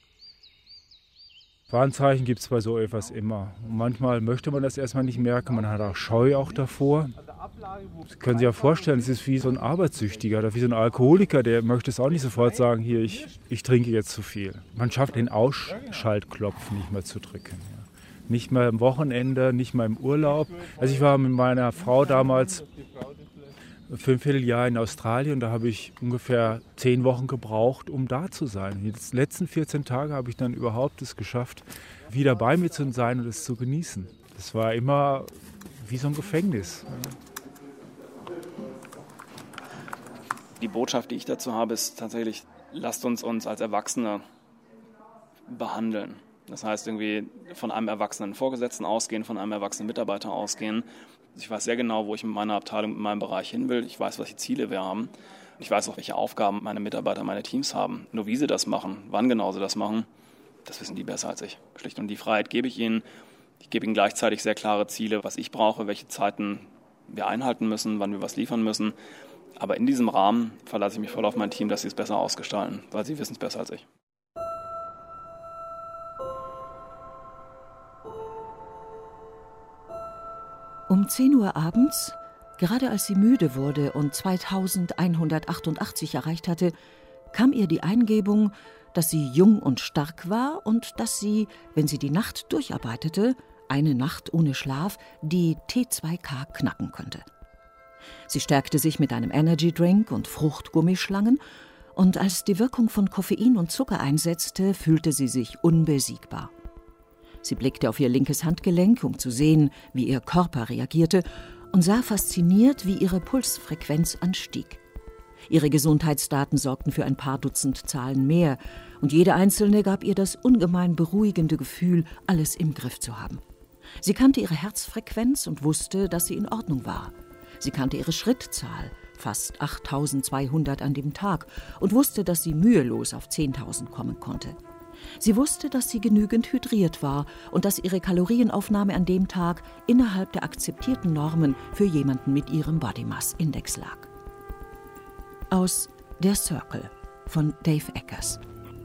Warnzeichen gibt es bei so etwas immer. Und manchmal möchte man das erstmal nicht merken, man hat auch Scheu auch davor. Sie können sich ja vorstellen, es ist wie so ein Arbeitssüchtiger oder wie so ein Alkoholiker, der möchte es auch nicht sofort sagen, hier, ich, ich trinke jetzt zu viel. Man schafft den Ausschaltknopf nicht mehr zu drücken. Ja. Nicht mehr am Wochenende, nicht mehr im Urlaub. Also ich war mit meiner Frau damals für ein Vierteljahr in Australien und da habe ich ungefähr zehn Wochen gebraucht, um da zu sein. Die letzten vierzehn Tage habe ich dann überhaupt es geschafft, wieder bei mir zu sein und es zu genießen. Das war immer wie so ein Gefängnis. Die Botschaft, die ich dazu habe, ist tatsächlich, lasst uns uns als Erwachsene behandeln. Das heißt, irgendwie von einem erwachsenen Vorgesetzten ausgehen, von einem erwachsenen Mitarbeiter ausgehen. Ich weiß sehr genau, wo ich mit meiner Abteilung, mit meinem Bereich hin will. Ich weiß, welche Ziele wir haben. Ich weiß auch, welche Aufgaben meine Mitarbeiter, meine Teams haben. Nur wie sie das machen, wann genau sie das machen, das wissen die besser als ich. Schlicht und die Freiheit gebe ich ihnen. Ich gebe ihnen gleichzeitig sehr klare Ziele, was ich brauche, welche Zeiten wir einhalten müssen, wann wir was liefern müssen. Aber in diesem Rahmen verlasse ich mich voll auf mein Team, dass sie es besser ausgestalten, weil sie wissen es besser als ich. Um zehn Uhr abends, gerade als sie müde wurde und zweitausendeinhundertachtundachtzig erreicht hatte, kam ihr die Eingebung, dass sie jung und stark war und dass sie, wenn sie die Nacht durcharbeitete, eine Nacht ohne Schlaf, die T zwei K knacken könnte. Sie stärkte sich mit einem Energy-Drink und Fruchtgummischlangen und als die Wirkung von Koffein und Zucker einsetzte, fühlte sie sich unbesiegbar. Sie blickte auf ihr linkes Handgelenk, um zu sehen, wie ihr Körper reagierte, und sah fasziniert, wie ihre Pulsfrequenz anstieg. Ihre Gesundheitsdaten sorgten für ein paar Dutzend Zahlen mehr, und jede einzelne gab ihr das ungemein beruhigende Gefühl, alles im Griff zu haben. Sie kannte ihre Herzfrequenz und wusste, dass sie in Ordnung war. Sie kannte ihre Schrittzahl, fast achttausendzweihundert an dem Tag, und wusste, dass sie mühelos auf zehntausend kommen konnte. Sie wusste, dass sie genügend hydriert war und dass ihre Kalorienaufnahme an dem Tag innerhalb der akzeptierten Normen für jemanden mit ihrem Body Mass Index lag. Aus Der Circle von Dave Eckers.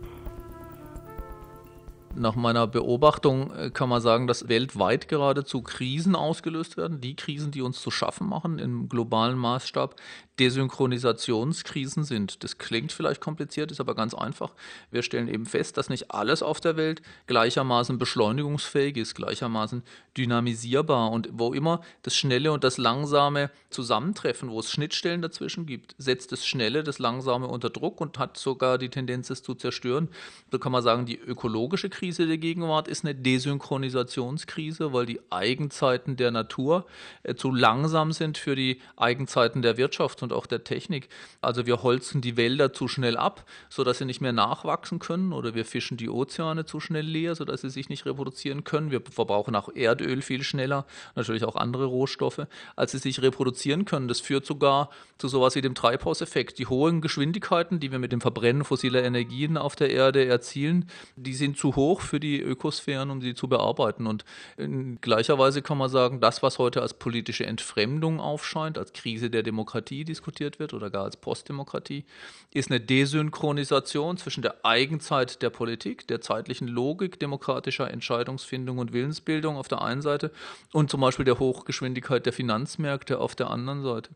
Nach meiner Beobachtung kann man sagen, dass weltweit geradezu Krisen ausgelöst werden. Die Krisen, die uns zu schaffen machen im globalen Maßstab, Desynchronisationskrisen sind. Das klingt vielleicht kompliziert, ist aber ganz einfach. Wir stellen eben fest, dass nicht alles auf der Welt gleichermaßen beschleunigungsfähig ist, gleichermaßen dynamisierbar. Und wo immer das Schnelle und das Langsame zusammentreffen, wo es Schnittstellen dazwischen gibt, setzt das Schnelle, das Langsame unter Druck und hat sogar die Tendenz, es zu zerstören. So kann man sagen, die ökologische Krise der Gegenwart ist eine Desynchronisationskrise, weil die Eigenzeiten der Natur äh, zu langsam sind für die Eigenzeiten der Wirtschaft und auch der Technik. Also wir holzen die Wälder zu schnell ab, sodass sie nicht mehr nachwachsen können, oder wir fischen die Ozeane zu schnell leer, sodass sie sich nicht reproduzieren können. Wir verbrauchen auch Erdöl viel schneller, natürlich auch andere Rohstoffe, als sie sich reproduzieren können. Das führt sogar zu sowas wie dem Treibhauseffekt. Die hohen Geschwindigkeiten, die wir mit dem Verbrennen fossiler Energien auf der Erde erzielen, die sind zu hoch für die Ökosphären, um sie zu bearbeiten. Und in gleicher Weise kann man sagen, das, was heute als politische Entfremdung aufscheint, als Krise der Demokratie diskutiert wird oder gar als Postdemokratie, ist eine Desynchronisation zwischen der Eigenzeit der Politik, der zeitlichen Logik demokratischer Entscheidungsfindung und Willensbildung auf der einen Seite und zum Beispiel der Hochgeschwindigkeit der Finanzmärkte auf der anderen Seite.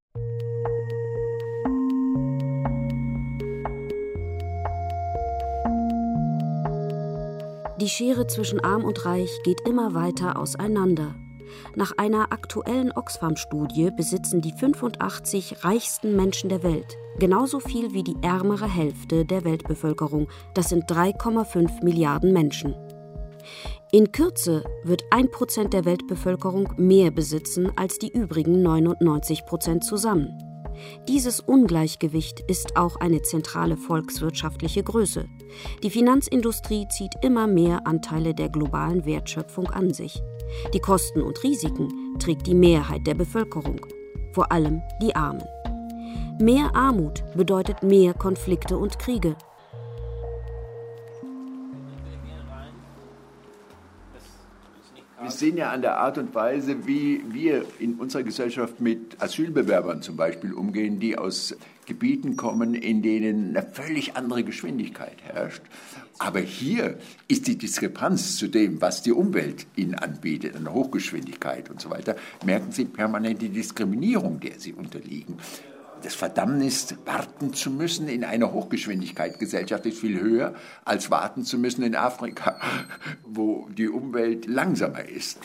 Die Schere zwischen Arm und Reich geht immer weiter auseinander. Nach einer aktuellen Oxfam-Studie besitzen die fünfundachtzig reichsten Menschen der Welt genauso viel wie die ärmere Hälfte der Weltbevölkerung. Das sind drei Komma fünf Milliarden Menschen. In Kürze wird ein Prozent der Weltbevölkerung mehr besitzen als die übrigen neunundneunzig Prozent zusammen. Dieses Ungleichgewicht ist auch eine zentrale volkswirtschaftliche Größe. Die Finanzindustrie zieht immer mehr Anteile der globalen Wertschöpfung an sich. Die Kosten und Risiken trägt die Mehrheit der Bevölkerung, vor allem die Armen. Mehr Armut bedeutet mehr Konflikte und Kriege. Wir sehen ja an der Art und Weise, wie wir in unserer Gesellschaft mit Asylbewerbern zum Beispiel umgehen, die aus Gebieten kommen, in denen eine völlig andere Geschwindigkeit herrscht. Aber hier ist die Diskrepanz zu dem, was die Umwelt ihnen anbietet, eine Hochgeschwindigkeit und so weiter, merken Sie permanent die Diskriminierung, der sie unterliegen. Das Verdammnis, warten zu müssen in einer Hochgeschwindigkeitsgesellschaft ist viel höher, als warten zu müssen in Afrika, wo die Umwelt langsamer ist.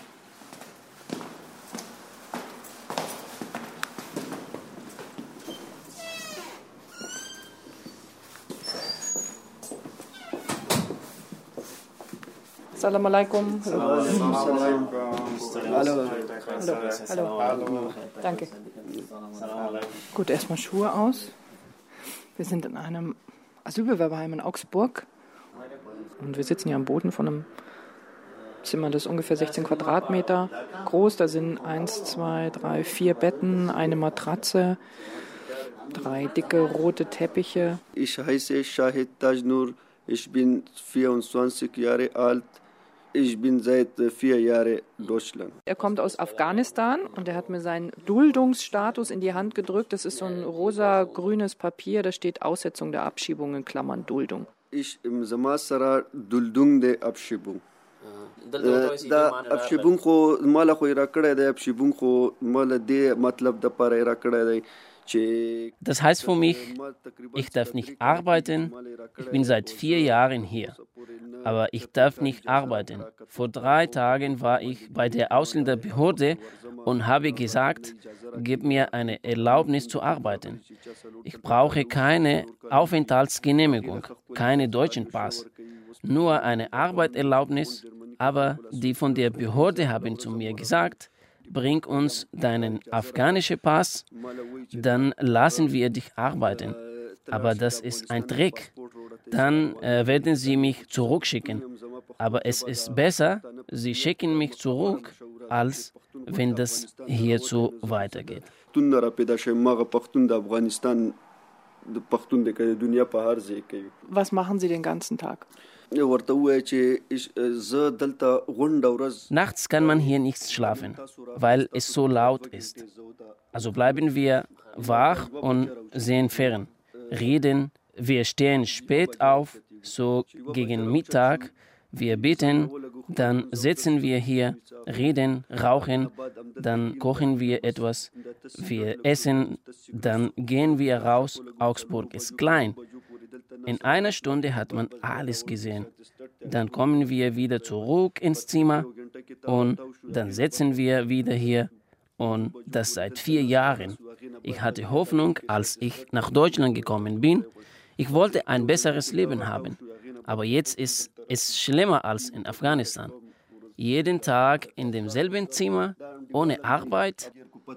Salam alaikum. Hallo. Hallo. Hallo. Hallo. Danke. Gut, erstmal Schuhe aus. Wir sind in einem Asylbewerberheim in Augsburg. Und wir sitzen hier am Boden von einem Zimmer, das ist ungefähr sechzehn Quadratmeter groß. Da sind eins, zwei, drei, vier Betten, eine Matratze, drei dicke rote Teppiche. Ich heiße Shahid Tajnur. Ich bin vierundzwanzig Jahre alt. Ich bin seit vier Jahren in Deutschland. Er kommt aus Afghanistan und er hat mir seinen Duldungsstatus in die Hand gedrückt. Das ist so ein rosa-grünes Papier, da steht Aussetzung der Abschiebung in Klammern Duldung. Ich im Samasara Duldung der Abschiebung. Da Abschiebung ko mala ko irakada da Abschiebung ko mala de matlab da para irakada. Das heißt für mich, ich darf nicht arbeiten. Ich bin seit vier Jahren hier, aber ich darf nicht arbeiten. Vor drei Tagen war ich bei der Ausländerbehörde und habe gesagt, gib mir eine Erlaubnis zu arbeiten. Ich brauche keine Aufenthaltsgenehmigung, keinen deutschen Pass, nur eine Arbeitserlaubnis, aber die von der Behörde haben zu mir gesagt, bring uns deinen afghanischen Pass, dann lassen wir dich arbeiten. Aber das ist ein Trick. Dann äh, werden sie mich zurückschicken. Aber es ist besser, sie schicken mich zurück, als wenn das hierzu weitergeht. Was machen Sie den ganzen Tag? Nachts kann man hier nicht schlafen, weil es so laut ist. Also bleiben wir wach und sehen fern, reden, wir stehen spät auf, so gegen Mittag, wir beten, dann sitzen wir hier, reden, rauchen, dann kochen wir etwas, wir essen, dann gehen wir raus. Augsburg ist klein. In einer Stunde hat man alles gesehen. Dann kommen wir wieder zurück ins Zimmer und dann sitzen wir wieder hier und das seit vier Jahren. Ich hatte Hoffnung, als ich nach Deutschland gekommen bin. Ich wollte ein besseres Leben haben, aber jetzt ist es schlimmer als in Afghanistan. Jeden Tag in demselben Zimmer, ohne Arbeit.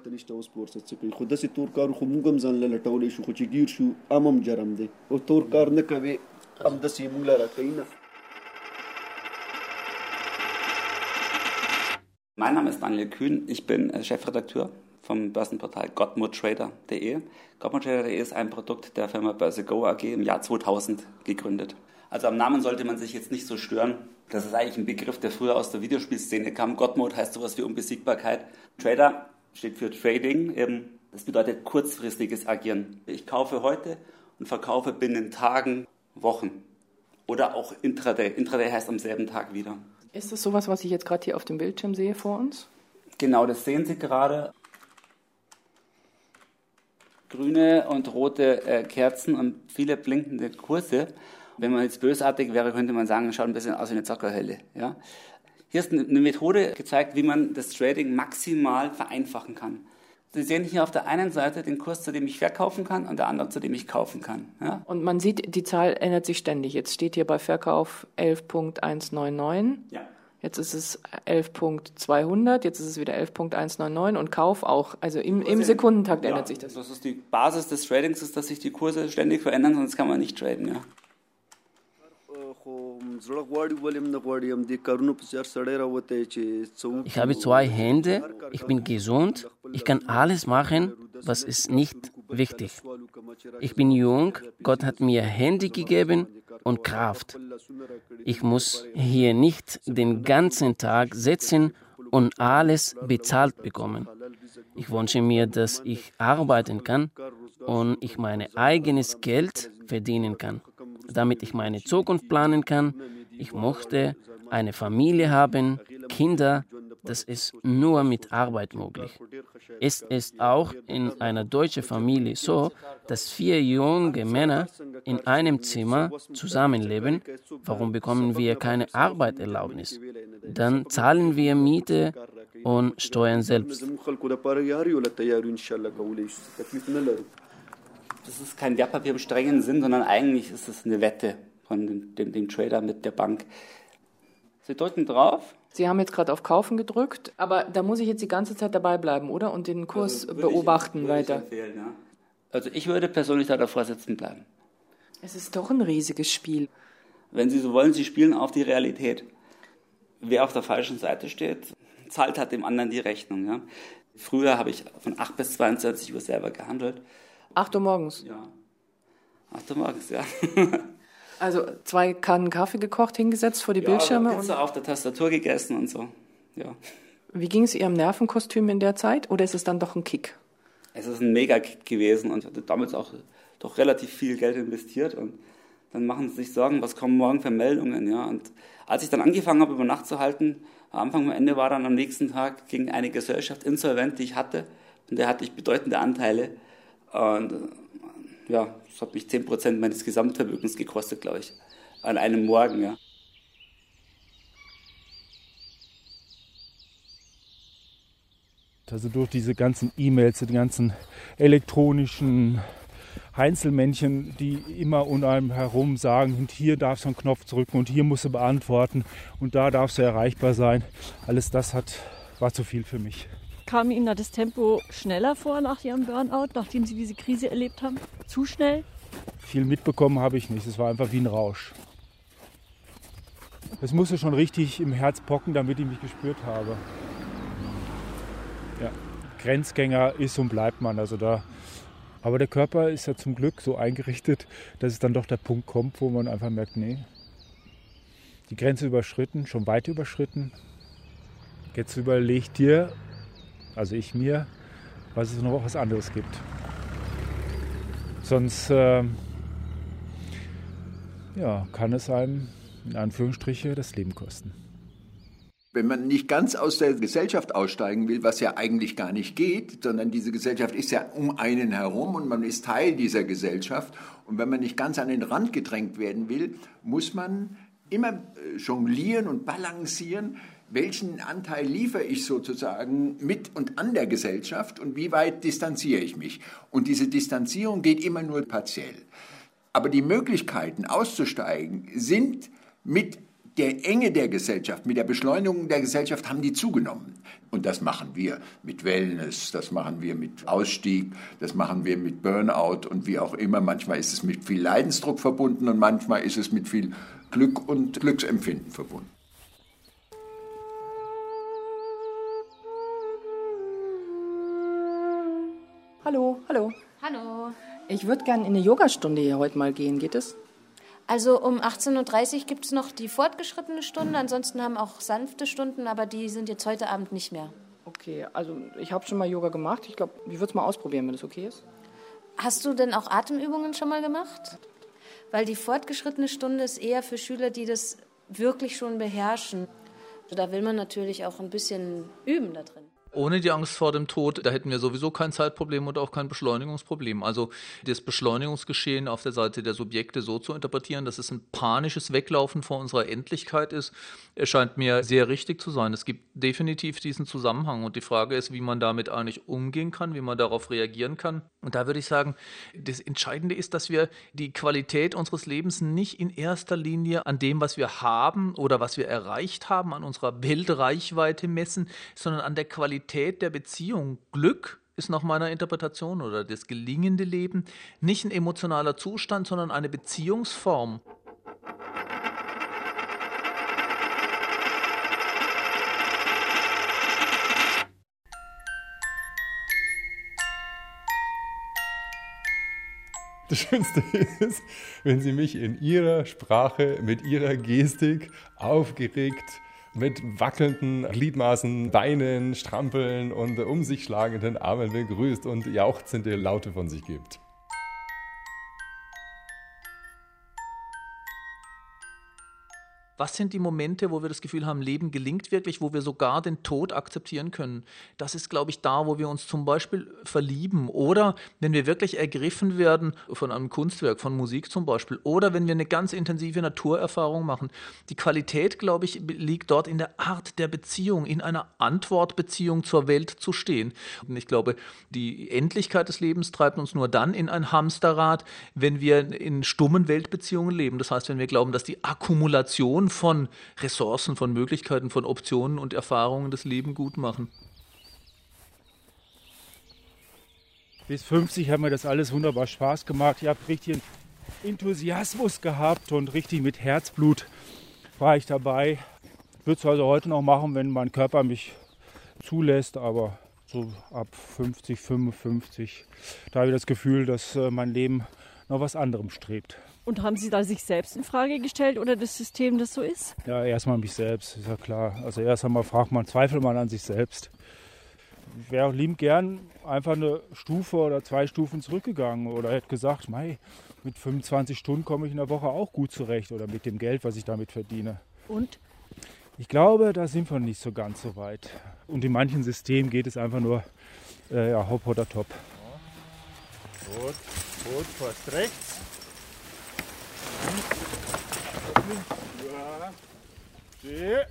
Mein Name ist Daniel Kühn, ich bin Chefredakteur vom Börsenportal Gottmut-Trader punkt de. Gottmut-Trader punkt de ist ein Produkt der Firma Börse Go A G im Jahr zweitausend gegründet. Also am Namen sollte man sich jetzt nicht so stören. Das ist eigentlich ein Begriff, der früher aus der Videospielszene kam. Gottmut heißt sowas wie Unbesiegbarkeit. Trader steht für Trading. Das bedeutet kurzfristiges Agieren. Ich kaufe heute und verkaufe binnen Tagen, Wochen. Oder auch Intraday. Intraday heißt am selben Tag wieder. Ist das sowas, was ich jetzt gerade hier auf dem Bildschirm sehe vor uns? Genau, das sehen Sie gerade. Grüne und rote äh, Kerzen und viele blinkende Kurse. Wenn man jetzt bösartig wäre, könnte man sagen, schaut ein bisschen aus wie eine Zockerhölle. Ja? Hier ist eine Methode gezeigt, wie man das Trading maximal vereinfachen kann. Sie sehen hier auf der einen Seite den Kurs, zu dem ich verkaufen kann, und der anderen, zu dem ich kaufen kann. Ja? Und man sieht, die Zahl ändert sich ständig. Jetzt steht hier bei Verkauf elf Komma hundertneunundneunzig. Ja. Jetzt ist es elf Komma zweihundert, jetzt ist es wieder elf Komma hundertneunundneunzig und Kauf auch. Also im, im Sekundentakt ja, ändert sich das. Das ist die Basis des Tradings, ist, dass sich die Kurse ständig verändern, sonst kann man nicht traden. Ja. Ich habe zwei Hände, ich bin gesund, ich kann alles machen, was ist nicht wichtig. Ich bin jung, Gott hat mir Hände gegeben und Kraft. Ich muss hier nicht den ganzen Tag sitzen und alles bezahlt bekommen. Ich wünsche mir, dass ich arbeiten kann und ich mein eigenes Geld verdienen kann, damit ich meine Zukunft planen kann. Ich möchte eine Familie haben, Kinder. Das ist nur mit Arbeit möglich. Es ist auch in einer deutschen Familie so, dass vier junge Männer in einem Zimmer zusammenleben. Warum bekommen wir keine Arbeitserlaubnis? Dann zahlen wir Miete und Steuern selbst. Das ist kein Wertpapier im strengen Sinn, sondern eigentlich ist es eine Wette von dem, dem, dem Trader mit der Bank. Sie drücken drauf. Sie haben jetzt gerade auf Kaufen gedrückt, aber da muss ich jetzt die ganze Zeit dabei bleiben, oder? Und den Kurs also beobachten ich, weiter. Ich ja. Also ich würde persönlich da davor sitzen bleiben. Es ist doch ein riesiges Spiel. Wenn Sie so wollen, Sie spielen auf die Realität. Wer auf der falschen Seite steht, zahlt halt dem anderen die Rechnung. Ja? Früher habe ich von acht bis zweiundzwanzig Uhr selber gehandelt. acht Uhr morgens? Ja. acht Uhr morgens, ja. Also zwei Kannen Kaffee gekocht, hingesetzt vor die ja, Bildschirme? Ja, Pizza und auf der Tastatur gegessen und so, ja. Wie ging es Ihrem Nervenkostüm in der Zeit oder ist es dann doch ein Kick? Es ist ein Mega-Kick gewesen und ich hatte damals auch doch relativ viel Geld investiert und dann machen Sie sich Sorgen, was kommen morgen für Meldungen, ja. Und als ich dann angefangen habe, über Nacht zu halten, am Anfang, am Ende war dann am nächsten Tag ging eine Gesellschaft insolvent, die ich hatte und der hatte ich bedeutende Anteile und ja, das hat mich zehn Prozent meines Gesamtvermögens gekostet, glaube ich, an einem Morgen, ja. Also durch diese ganzen E-Mails, die ganzen elektronischen Heinzelmännchen, die immer um einem herum sagen, und hier darfst du einen Knopf drücken und hier musst du beantworten und da darfst du erreichbar sein. Alles das hat, war zu viel für mich. Kam Ihnen da das Tempo schneller vor nach Ihrem Burnout, nachdem Sie diese Krise erlebt haben? Zu schnell? Viel mitbekommen habe ich nicht. Es war einfach wie ein Rausch. Es musste schon richtig im Herz pocken, damit ich mich gespürt habe. Ja, Grenzgänger ist und bleibt man. Also da. Aber der Körper ist ja zum Glück so eingerichtet, dass es dann doch der Punkt kommt, wo man einfach merkt, nee, die Grenze überschritten, schon weit überschritten. Jetzt überleg dir, also ich mir, was es noch was anderes gibt. Sonst äh, ja, kann es einem in Anführungsstriche das Leben kosten. Wenn man nicht ganz aus der Gesellschaft aussteigen will, was ja eigentlich gar nicht geht, sondern diese Gesellschaft ist ja um einen herum und man ist Teil dieser Gesellschaft. Und wenn man nicht ganz an den Rand gedrängt werden will, muss man immer jonglieren und balancieren, welchen Anteil liefere ich sozusagen mit und an der Gesellschaft und wie weit distanziere ich mich. Und diese Distanzierung geht immer nur partiell. Aber die Möglichkeiten auszusteigen sind mit der Enge der Gesellschaft, mit der Beschleunigung der Gesellschaft haben die zugenommen. Und das machen wir mit Wellness, das machen wir mit Ausstieg, das machen wir mit Burnout und wie auch immer. Manchmal ist es mit viel Leidensdruck verbunden und manchmal ist es mit viel Glück und Glücksempfinden verbunden. Hallo, hallo. Hallo. Ich würde gerne in eine Yogastunde hier heute mal gehen. Geht es? Also um achtzehn Uhr dreißig gibt es noch die fortgeschrittene Stunde. Ansonsten haben auch sanfte Stunden, aber die sind jetzt heute Abend nicht mehr. Okay, also ich habe schon mal Yoga gemacht. Ich glaube, ich würde es mal ausprobieren, wenn das okay ist. Hast du denn auch Atemübungen schon mal gemacht? Weil die fortgeschrittene Stunde ist eher für Schüler, die das wirklich schon beherrschen. Da will man natürlich auch ein bisschen üben da drin. Ohne die Angst vor dem Tod, da hätten wir sowieso kein Zeitproblem und auch kein Beschleunigungsproblem. Also das Beschleunigungsgeschehen auf der Seite der Subjekte so zu interpretieren, dass es ein panisches Weglaufen vor unserer Endlichkeit ist, erscheint mir sehr richtig zu sein. Es gibt definitiv diesen Zusammenhang und die Frage ist, wie man damit eigentlich umgehen kann, wie man darauf reagieren kann. Und da würde ich sagen, das Entscheidende ist, dass wir die Qualität unseres Lebens nicht in erster Linie an dem, was wir haben oder was wir erreicht haben, an unserer Weltreichweite messen, sondern an der Qualität der Beziehung. Glück ist nach meiner Interpretation oder das gelingende Leben nicht ein emotionaler Zustand, sondern eine Beziehungsform. Das Schönste ist, wenn Sie mich in Ihrer Sprache, mit Ihrer Gestik aufgeregt mit wackelnden Gliedmaßen, Beinen, Strampeln und um sich schlagenden Armen begrüßt und jauchzende Laute von sich gibt. Was sind die Momente, wo wir das Gefühl haben, Leben gelingt wirklich, wo wir sogar den Tod akzeptieren können? Das ist, glaube ich, da, wo wir uns zum Beispiel verlieben oder wenn wir wirklich ergriffen werden von einem Kunstwerk, von Musik zum Beispiel oder wenn wir eine ganz intensive Naturerfahrung machen. Die Qualität, glaube ich, liegt dort in der Art der Beziehung, in einer Antwortbeziehung zur Welt zu stehen. Und ich glaube, die Endlichkeit des Lebens treibt uns nur dann in ein Hamsterrad, wenn wir in stummen Weltbeziehungen leben. Das heißt, wenn wir glauben, dass die Akkumulation von Ressourcen, von Möglichkeiten, von Optionen und Erfahrungen das Leben gut machen. Bis fünfzig hat mir das alles wunderbar Spaß gemacht. Ich habe richtig Enthusiasmus gehabt und richtig mit Herzblut war ich dabei. Ich würde es also heute noch machen, wenn mein Körper mich zulässt, aber so ab fünfzig, fünfundfünfzig, da habe ich das Gefühl, dass mein Leben noch was anderem strebt. Und haben Sie da sich selbst in Frage gestellt oder das System, das so ist? Ja, erstmal mich selbst, ist ja klar. Also erst einmal fragt man, zweifelt man an sich selbst. Ich wäre auch liebend gern einfach eine Stufe oder zwei Stufen zurückgegangen oder hätte gesagt, mei, mit fünfundzwanzig Stunden komme ich in der Woche auch gut zurecht oder mit dem Geld, was ich damit verdiene. Und? Ich glaube, da sind wir nicht so ganz so weit. Und in manchen Systemen geht es einfach nur äh, ja, hopp oder top. Gut, gut, fast rechts. Ja.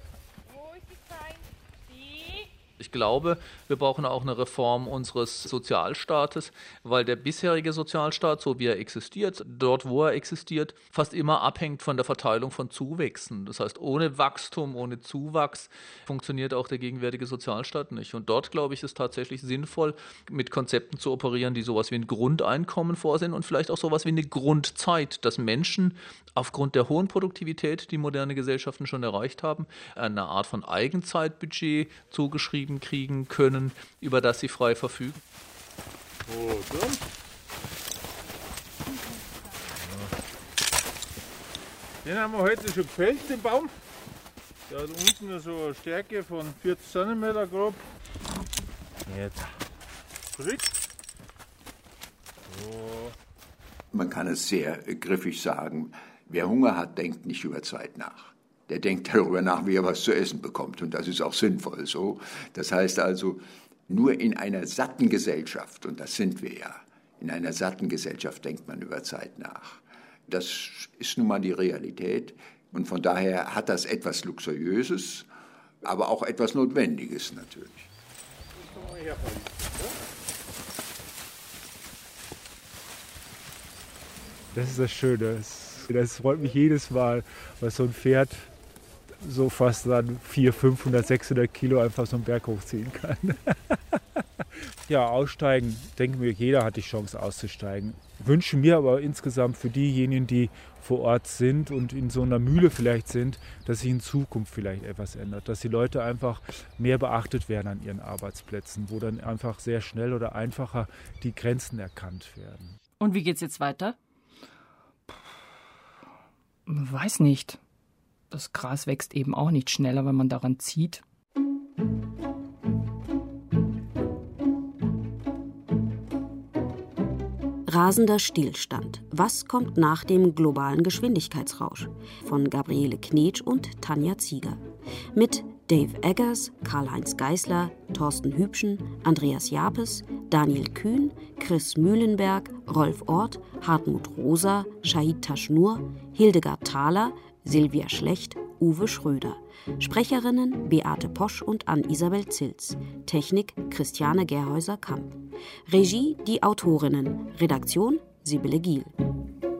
Ich glaube, wir brauchen auch eine Reform unseres Sozialstaates, weil der bisherige Sozialstaat, so wie er existiert, dort wo er existiert, fast immer abhängt von der Verteilung von Zuwächsen. Das heißt, ohne Wachstum, ohne Zuwachs funktioniert auch der gegenwärtige Sozialstaat nicht. Und dort, glaube ich, ist es tatsächlich sinnvoll, mit Konzepten zu operieren, die sowas wie ein Grundeinkommen vorsehen und vielleicht auch sowas wie eine Grundzeit, dass Menschen aufgrund der hohen Produktivität, die moderne Gesellschaften schon erreicht haben, eine Art von Eigenzeitbudget zugeschrieben kriegen können, über das sie frei verfügen. Gut. Den haben wir heute schon gefällt, den Baum. Der hat unten so eine Stärke von vierzig Zentimeter grob. Jetzt. Zurück. So. Man kann es sehr griffig sagen, wer Hunger hat, denkt nicht über Zeit nach. Der denkt darüber nach, wie er was zu essen bekommt. Und das ist auch sinnvoll so. Das heißt also, nur in einer satten Gesellschaft, und das sind wir ja, in einer satten Gesellschaft denkt man über Zeit nach. Das ist nun mal die Realität. Und von daher hat das etwas Luxuriöses, aber auch etwas Notwendiges natürlich. Das ist das Schöne. Das, das freut mich jedes Mal, was so ein Pferd so fast dann vierhundert, fünfhundert, sechshundert Kilo einfach so einen Berg hochziehen kann. Ja, aussteigen, denken wir, jeder hat die Chance auszusteigen. Wünsche mir aber insgesamt für diejenigen, die vor Ort sind und in so einer Mühle vielleicht sind, dass sich in Zukunft vielleicht etwas ändert. Dass die Leute einfach mehr beachtet werden an ihren Arbeitsplätzen, wo dann einfach sehr schnell oder einfacher die Grenzen erkannt werden. Und wie geht's jetzt weiter? Weiß nicht. Das Gras wächst eben auch nicht schneller, wenn man daran zieht. Rasender Stillstand. Was kommt nach dem globalen Geschwindigkeitsrausch? Von Gabriele Knetsch und Tanja Zieger. Mit Dave Eggers, Karl-Heinz Geisler, Thorsten Hübschen, Andreas Japes, Daniel Kühn, Chris Mühlenberg, Rolf Orth, Hartmut Rosa, Shahid Taschnur, Hildegard Thaler, Silvia Schlecht, Uwe Schröder. Sprecherinnen Beate Posch und Ann-Isabel Zilz. Technik Christiane Gerhäuser-Kamp. Regie die Autorinnen. Redaktion Sibylle Giel.